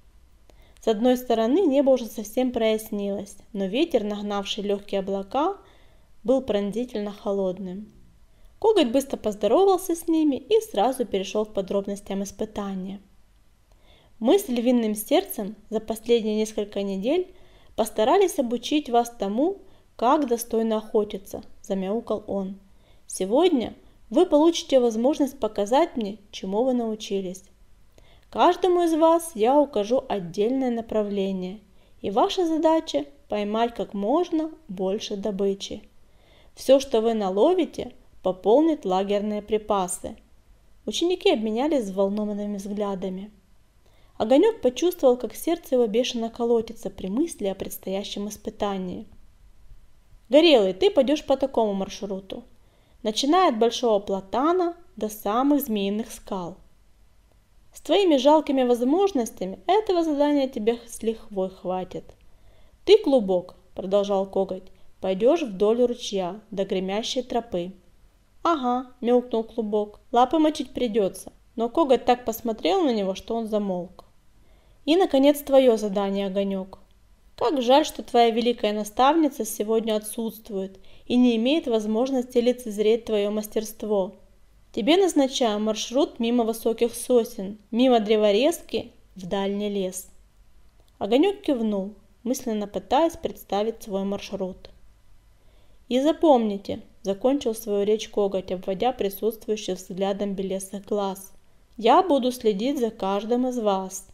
С одной стороны небо уже совсем прояснилось, но ветер, нагнавший легкие облака, был пронзительно холодным. Коготь быстро поздоровался с ними и сразу перешел к подробностям испытания. Мы с львиным сердцем за последние несколько недель постарались обучить вас тому, как достойно охотиться, замяукал он. Сегодня вы получите возможность показать мне, чему вы научились. Каждому из вас я укажу отдельное направление, и ваша задача – поймать как можно больше добычи. Все, что вы наловите, пополнит лагерные припасы. Ученики обменялись взволнованными взглядами. Огонек почувствовал, как сердце его бешено колотится при мысли о предстоящем испытании. «Горелый, ты пойдешь по такому маршруту, начиная от Большого Платана до самых Змеиных скал. С твоими жалкими возможностями этого задания тебе с лихвой хватит. Ты, Клубок, продолжал Коготь, пойдешь вдоль ручья до гремящей тропы». «Ага», мяукнул Клубок, лапы мочить придется, но Коготь так посмотрел на него, что он замолк. «И, наконец, твое задание, Огонек. Как жаль, что твоя великая наставница сегодня отсутствует и не имеет возможности лицезреть твое мастерство. Тебе назначаю маршрут мимо высоких сосен, мимо древорезки в дальний лес». Огонек кивнул, мысленно пытаясь представить свой маршрут. «И запомните», – закончил свою речь Коготь, обводя присутствующих взглядом белесых глаз, – «я буду следить за каждым из вас».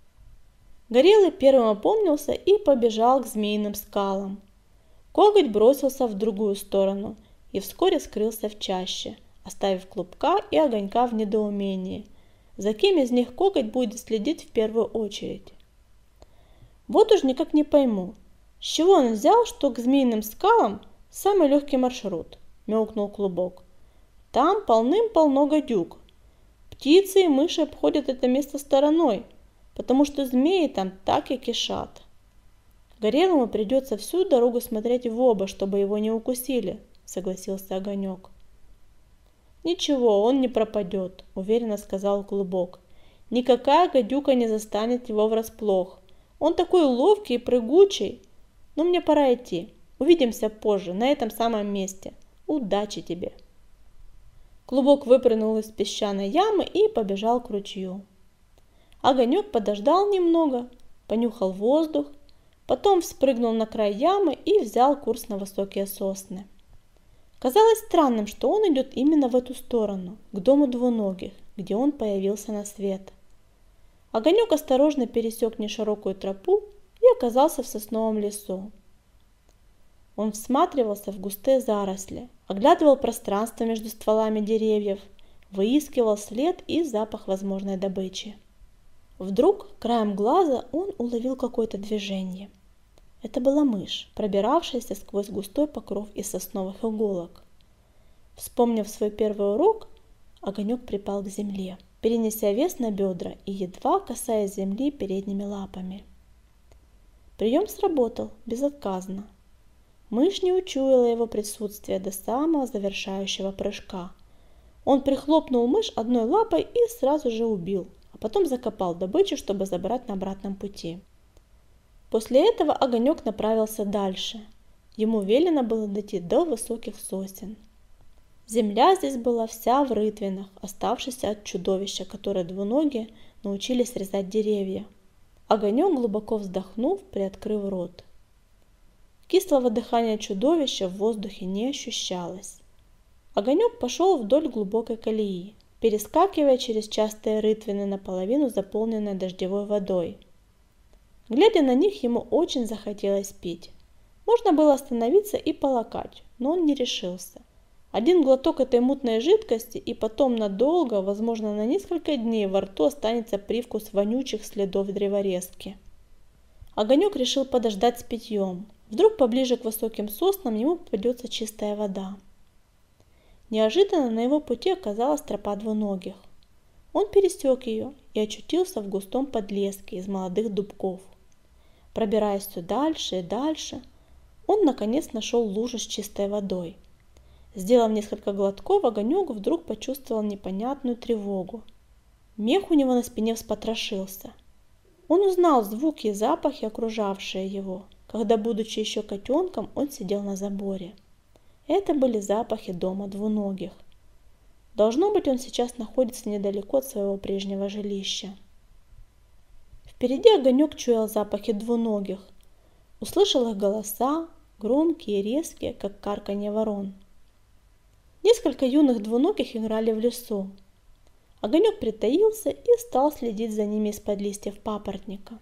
Горелый первым опомнился и побежал к Змеиным скалам. Коготь бросился в другую сторону и вскоре скрылся в чаще, оставив Клубка и Огонька в недоумении. За кем из них Коготь будет следить в первую очередь? «Вот уж никак не пойму, с чего он взял, что к Змеиным скалам самый легкий маршрут», – мяукнул Клубок. «Там полным-полно гадюк. Птицы и мыши обходят это место стороной, потому что змеи там так и кишат. Горелому придется всю дорогу смотреть в оба, чтобы его не укусили», – согласился Огонек. «Ничего, он не пропадет», – уверенно сказал Клубок. «Никакая гадюка не застанет его врасплох. Он такой ловкий и прыгучий. Но мне пора идти. Увидимся позже, на этом самом месте. Удачи тебе!» Клубок выпрыгнул из песчаной ямы и побежал к ручью. Огонек подождал немного, понюхал воздух, потом вспрыгнул на край ямы и взял курс на высокие сосны. Казалось странным, что он идет именно в эту сторону, к дому двуногих, где он появился на свет. Огонек осторожно пересек неширокую тропу и оказался в сосновом лесу. Он всматривался в густые заросли, оглядывал пространство между стволами деревьев, выискивал след и запах возможной добычи. Вдруг, краем глаза, он уловил какое-то движение. Это была мышь, пробиравшаяся сквозь густой покров из сосновых иголок. Вспомнив свой первый урок, Огонек припал к земле, перенеся вес на бедра и едва касаясь земли передними лапами. Прием сработал безотказно. Мышь не учуяла его присутствия до самого завершающего прыжка. Он прихлопнул мышь одной лапой и сразу же убил, а потом закопал добычу, чтобы забрать на обратном пути. После этого Огонек направился дальше. Ему велено было дойти до высоких сосен. Земля здесь была вся в рытвинах, оставшихся от чудовища, которое двуногие научились резать деревья. Огонек, глубоко вздохнув, приоткрыл рот. Кислого дыхания чудовища в воздухе не ощущалось. Огонек пошел вдоль глубокой колеи, перескакивая через частые рытвины, наполовину заполненные дождевой водой. Глядя на них, ему очень захотелось пить. Можно было остановиться и полакать, но он не решился. Один глоток этой мутной жидкости, и потом надолго, возможно, на несколько дней во рту останется привкус вонючих следов древорезки. Огонек решил подождать с питьем. Вдруг поближе к высоким соснам ему попадется чистая вода. Неожиданно на его пути оказалась тропа двуногих. Он пересек ее и очутился в густом подлеске из молодых дубков. Пробираясь все дальше и дальше, он наконец нашел лужу с чистой водой. Сделав несколько глотков, Огонек вдруг почувствовал непонятную тревогу. Мех у него на спине вспотрошился. Он узнал звуки и запахи, окружавшие его, когда, будучи еще котенком, он сидел на заборе. Это были запахи дома двуногих. Должно быть, он сейчас находится недалеко от своего прежнего жилища. Впереди Огонек чуял запахи двуногих. Услышал их голоса, громкие и резкие, как карканье ворон. Несколько юных двуногих играли в лесу. Огонек притаился и стал следить за ними из-под листьев папоротника.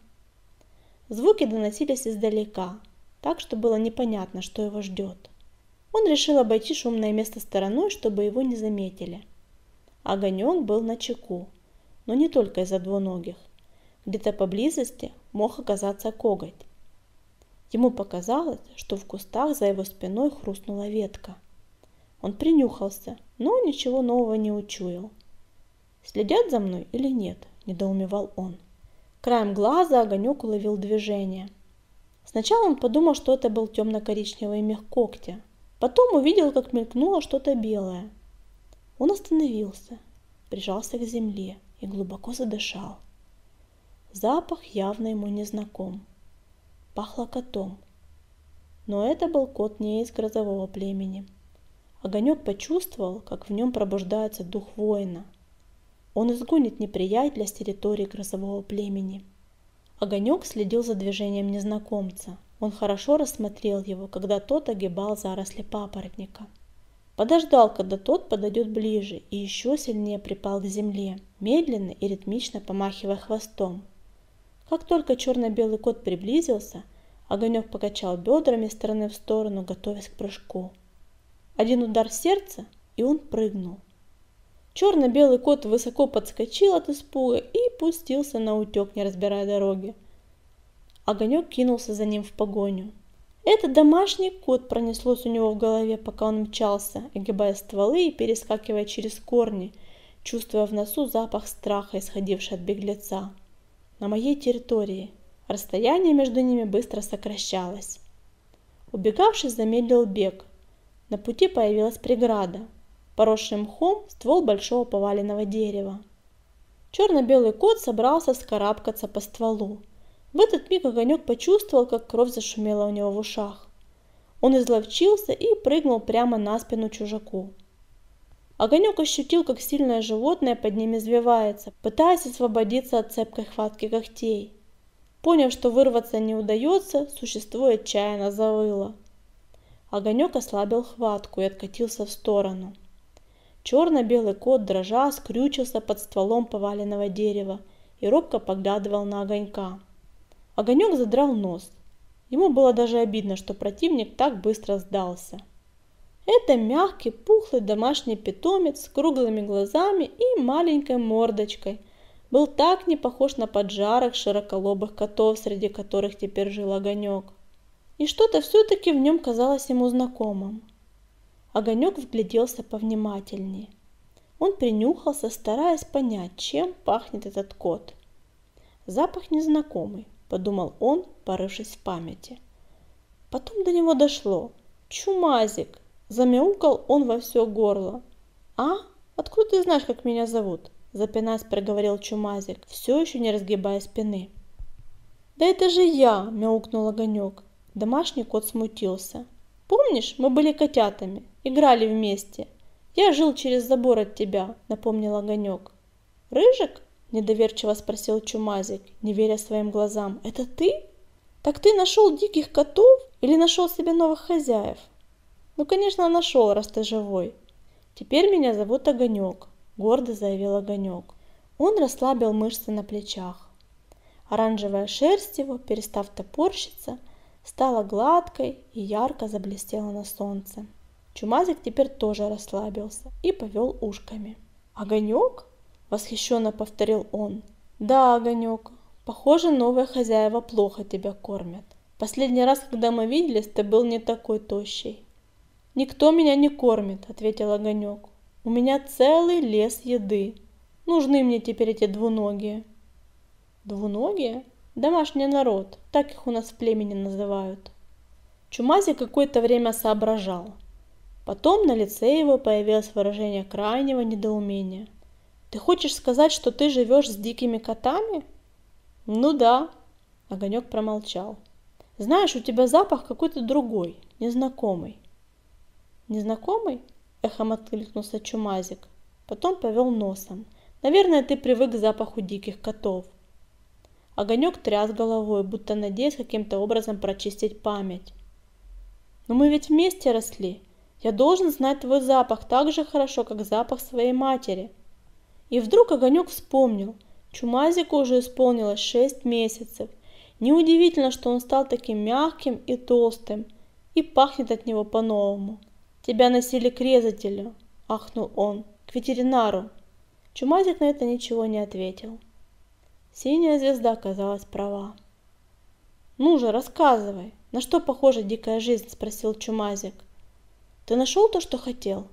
Звуки доносились издалека, так что было непонятно, что его ждет. Он решил обойти шумное место стороной, чтобы его не заметили. Огонек был начеку, но не только из-за двуногих. Где-то поблизости мог оказаться коготь. Ему показалось, что в кустах за его спиной хрустнула ветка. Он принюхался, но ничего нового не учуял. «Следят за мной или нет?» – недоумевал он. Краем глаза Огонек уловил движение. Сначала он подумал, что это был темно-коричневый мех когтя. Потом увидел, как мелькнуло что-то белое. Он остановился, прижался к земле и глубоко задышал. Запах явно ему не знаком. Пахло котом. Но это был кот не из грозового племени. Огонек почувствовал, как в нем пробуждается дух воина. Он изгонит неприятеля с территории грозового племени. Огонек следил за движением незнакомца. Он хорошо рассмотрел его, когда тот огибал заросли папоротника. Подождал, когда тот подойдет ближе, и еще сильнее припал к земле, медленно и ритмично помахивая хвостом. Как только черно-белый кот приблизился, Огонек покачал бедрами из стороны в сторону, готовясь к прыжку. Один удар сердца, и он прыгнул. Черно-белый кот высоко подскочил от испуга и пустился на утек, не разбирая дороги. Огонек кинулся за ним в погоню. «Это домашний кот!» пронеслось у него в голове, пока он мчался, огибая стволы и перескакивая через корни, чувствуя в носу запах страха, исходивший от беглеца. На моей территории. Расстояние между ними быстро сокращалось. Убегавший замедлил бег. На пути появилась преграда. Поросший мхом ствол большого поваленного дерева. Черно-белый кот собрался вскарабкаться по стволу. В этот миг Огонек почувствовал, как кровь зашумела у него в ушах. Он изловчился и прыгнул прямо на спину чужаку. Огонек ощутил, как сильное животное под ним извивается, пытаясь освободиться от цепкой хватки когтей. Поняв, что вырваться не удается, существо отчаянно завыло. Огонек ослабил хватку и откатился в сторону. Черно-белый кот, дрожа, скрючился под стволом поваленного дерева и робко поглядывал на Огонька. Огонек задрал нос. Ему было даже обидно, что противник так быстро сдался. Это мягкий, пухлый домашний питомец с круглыми глазами и маленькой мордочкой. Был так не похож на поджарых широколобых котов, среди которых теперь жил Огонек. И что-то все-таки в нем казалось ему знакомым. Огонек вгляделся повнимательнее. Он принюхался, стараясь понять, чем пахнет этот кот. Запах незнакомый, подумал он, порывшись в памяти. Потом до него дошло. Чумазик! Замяукал он во все горло. «А? Откуда ты знаешь, как меня зовут?» Запинаясь, проговорил Чумазик, все еще не разгибая спины. «Да это же я!» – мяукнул Огонек. Домашний кот смутился. «Помнишь, мы были котятами, играли вместе. Я жил через забор от тебя», – напомнил Огонек. «Рыжик?» – недоверчиво спросил Чумазик, не веря своим глазам. «Это ты? Так ты нашел диких котов или нашел себе новых хозяев?» «Ну, конечно, нашел, раз ты живой. Теперь меня зовут Огонек», – гордо заявил Огонек. Он расслабил мышцы на плечах. Оранжевая шерсть его, перестав топорщиться, стала гладкой и ярко заблестела на солнце. Чумазик теперь тоже расслабился и повел ушками. «Огонек?» – восхищенно повторил он. «Да, Огонек, похоже, новые хозяева плохо тебя кормят. Последний раз, когда мы виделись, ты был не такой тощий». «Никто меня не кормит», – ответил Огонек. «У меня целый лес еды. Нужны мне теперь эти двуногие». «Двуногие? Домашний народ, так их у нас в племени называют». Чумазик какое-то время соображал. Потом на лице его появилось выражение крайнего недоумения. «Ты хочешь сказать, что ты живешь с дикими котами?» «Ну да», – Огонек промолчал. «Знаешь, у тебя запах какой-то другой, незнакомый». «Незнакомый?» – эхом откликнулся Чумазик. Потом повел носом. «Наверное, ты привык к запаху диких котов». Огонек тряс головой, будто надеясь каким-то образом прочистить память. «Но мы ведь вместе росли. Я должен знать твой запах так же хорошо, как запах своей матери». И вдруг Огонек вспомнил. Чумазику уже исполнилось 6 месяцев. Неудивительно, что он стал таким мягким и толстым, и пахнет от него по-новому. «Тебя носили к резателю», – ахнул он, – «к ветеринару». Чумазик на это ничего не ответил. Синяя звезда казалась права. «Ну же, рассказывай, на что похожа дикая жизнь?» – спросил Чумазик. «Ты нашел то, что хотел?»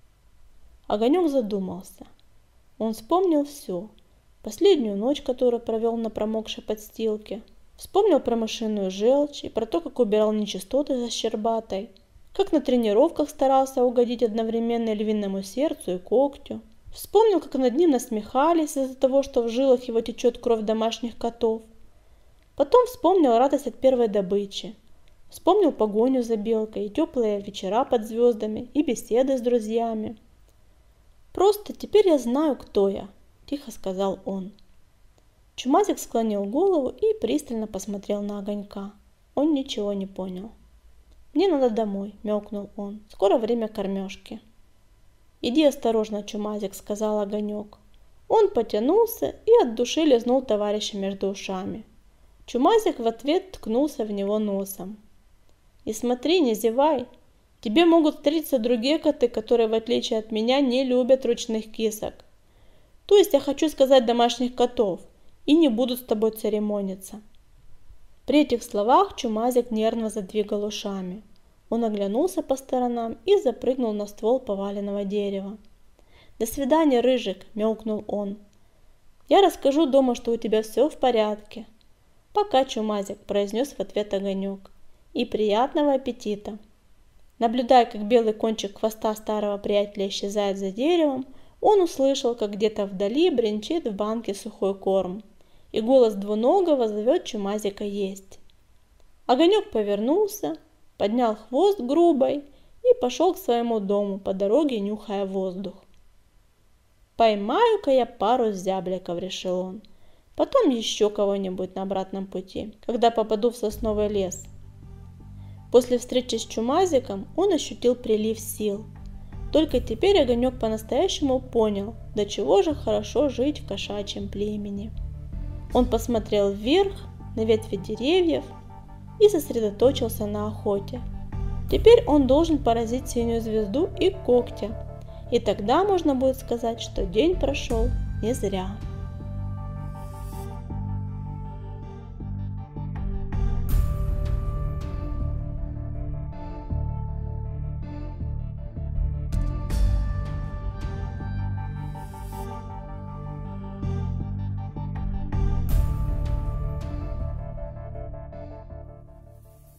Огонек задумался. Он вспомнил все. Последнюю ночь, которую провел на промокшей подстилке. Вспомнил про мышиную желчь и про то, как убирал нечистоты за Щербатой. Как на тренировках старался угодить одновременно львиному сердцу и когтю. Вспомнил, как над ним насмехались из-за того, что в жилах его течет кровь домашних котов. Потом вспомнил радость от первой добычи. Вспомнил погоню за белкой и теплые вечера под звездами и беседы с друзьями. «Просто теперь я знаю, кто я», – тихо сказал он. Чумазик склонил голову и пристально посмотрел на Огонька. Он ничего не понял. «Мне надо домой», – мяукнул он. «Скоро время кормежки». «Иди осторожно, Чумазик», – сказал Огонек. Он потянулся и от души лизнул товарища между ушами. Чумазик в ответ ткнулся в него носом. «И смотри, не зевай. Тебе могут встретиться другие коты, которые, в отличие от меня, не любят ручных кисок. То есть я хочу сказать домашних котов, и не будут с тобой церемониться». При этих словах Чумазик нервно задвигал ушами. Он оглянулся по сторонам и запрыгнул на ствол поваленного дерева. «До свидания, Рыжик», – мяукнул он. «Я расскажу дома, что у тебя все в порядке». «Пока, Чумазик», – произнес в ответ Огонек. «И приятного аппетита». Наблюдая, как белый кончик хвоста старого приятеля исчезает за деревом, он услышал, как где-то вдали бренчит в банке сухой корм, и голос двуногого зовет Чумазика есть. Огонек повернулся, поднял хвост грубой и пошел к своему дому, по дороге нюхая воздух. «Поймаю-ка я пару зябликов», — решил он. «Потом еще кого-нибудь на обратном пути, когда попаду в сосновый лес». После встречи с Чумазиком он ощутил прилив сил. Только теперь Огонек по-настоящему понял, до чего же хорошо жить в кошачьем племени. Он посмотрел вверх, на ветви деревьев, и сосредоточился на охоте. Теперь он должен поразить синюю звезду и когтя, и тогда можно будет сказать, что день прошел не зря.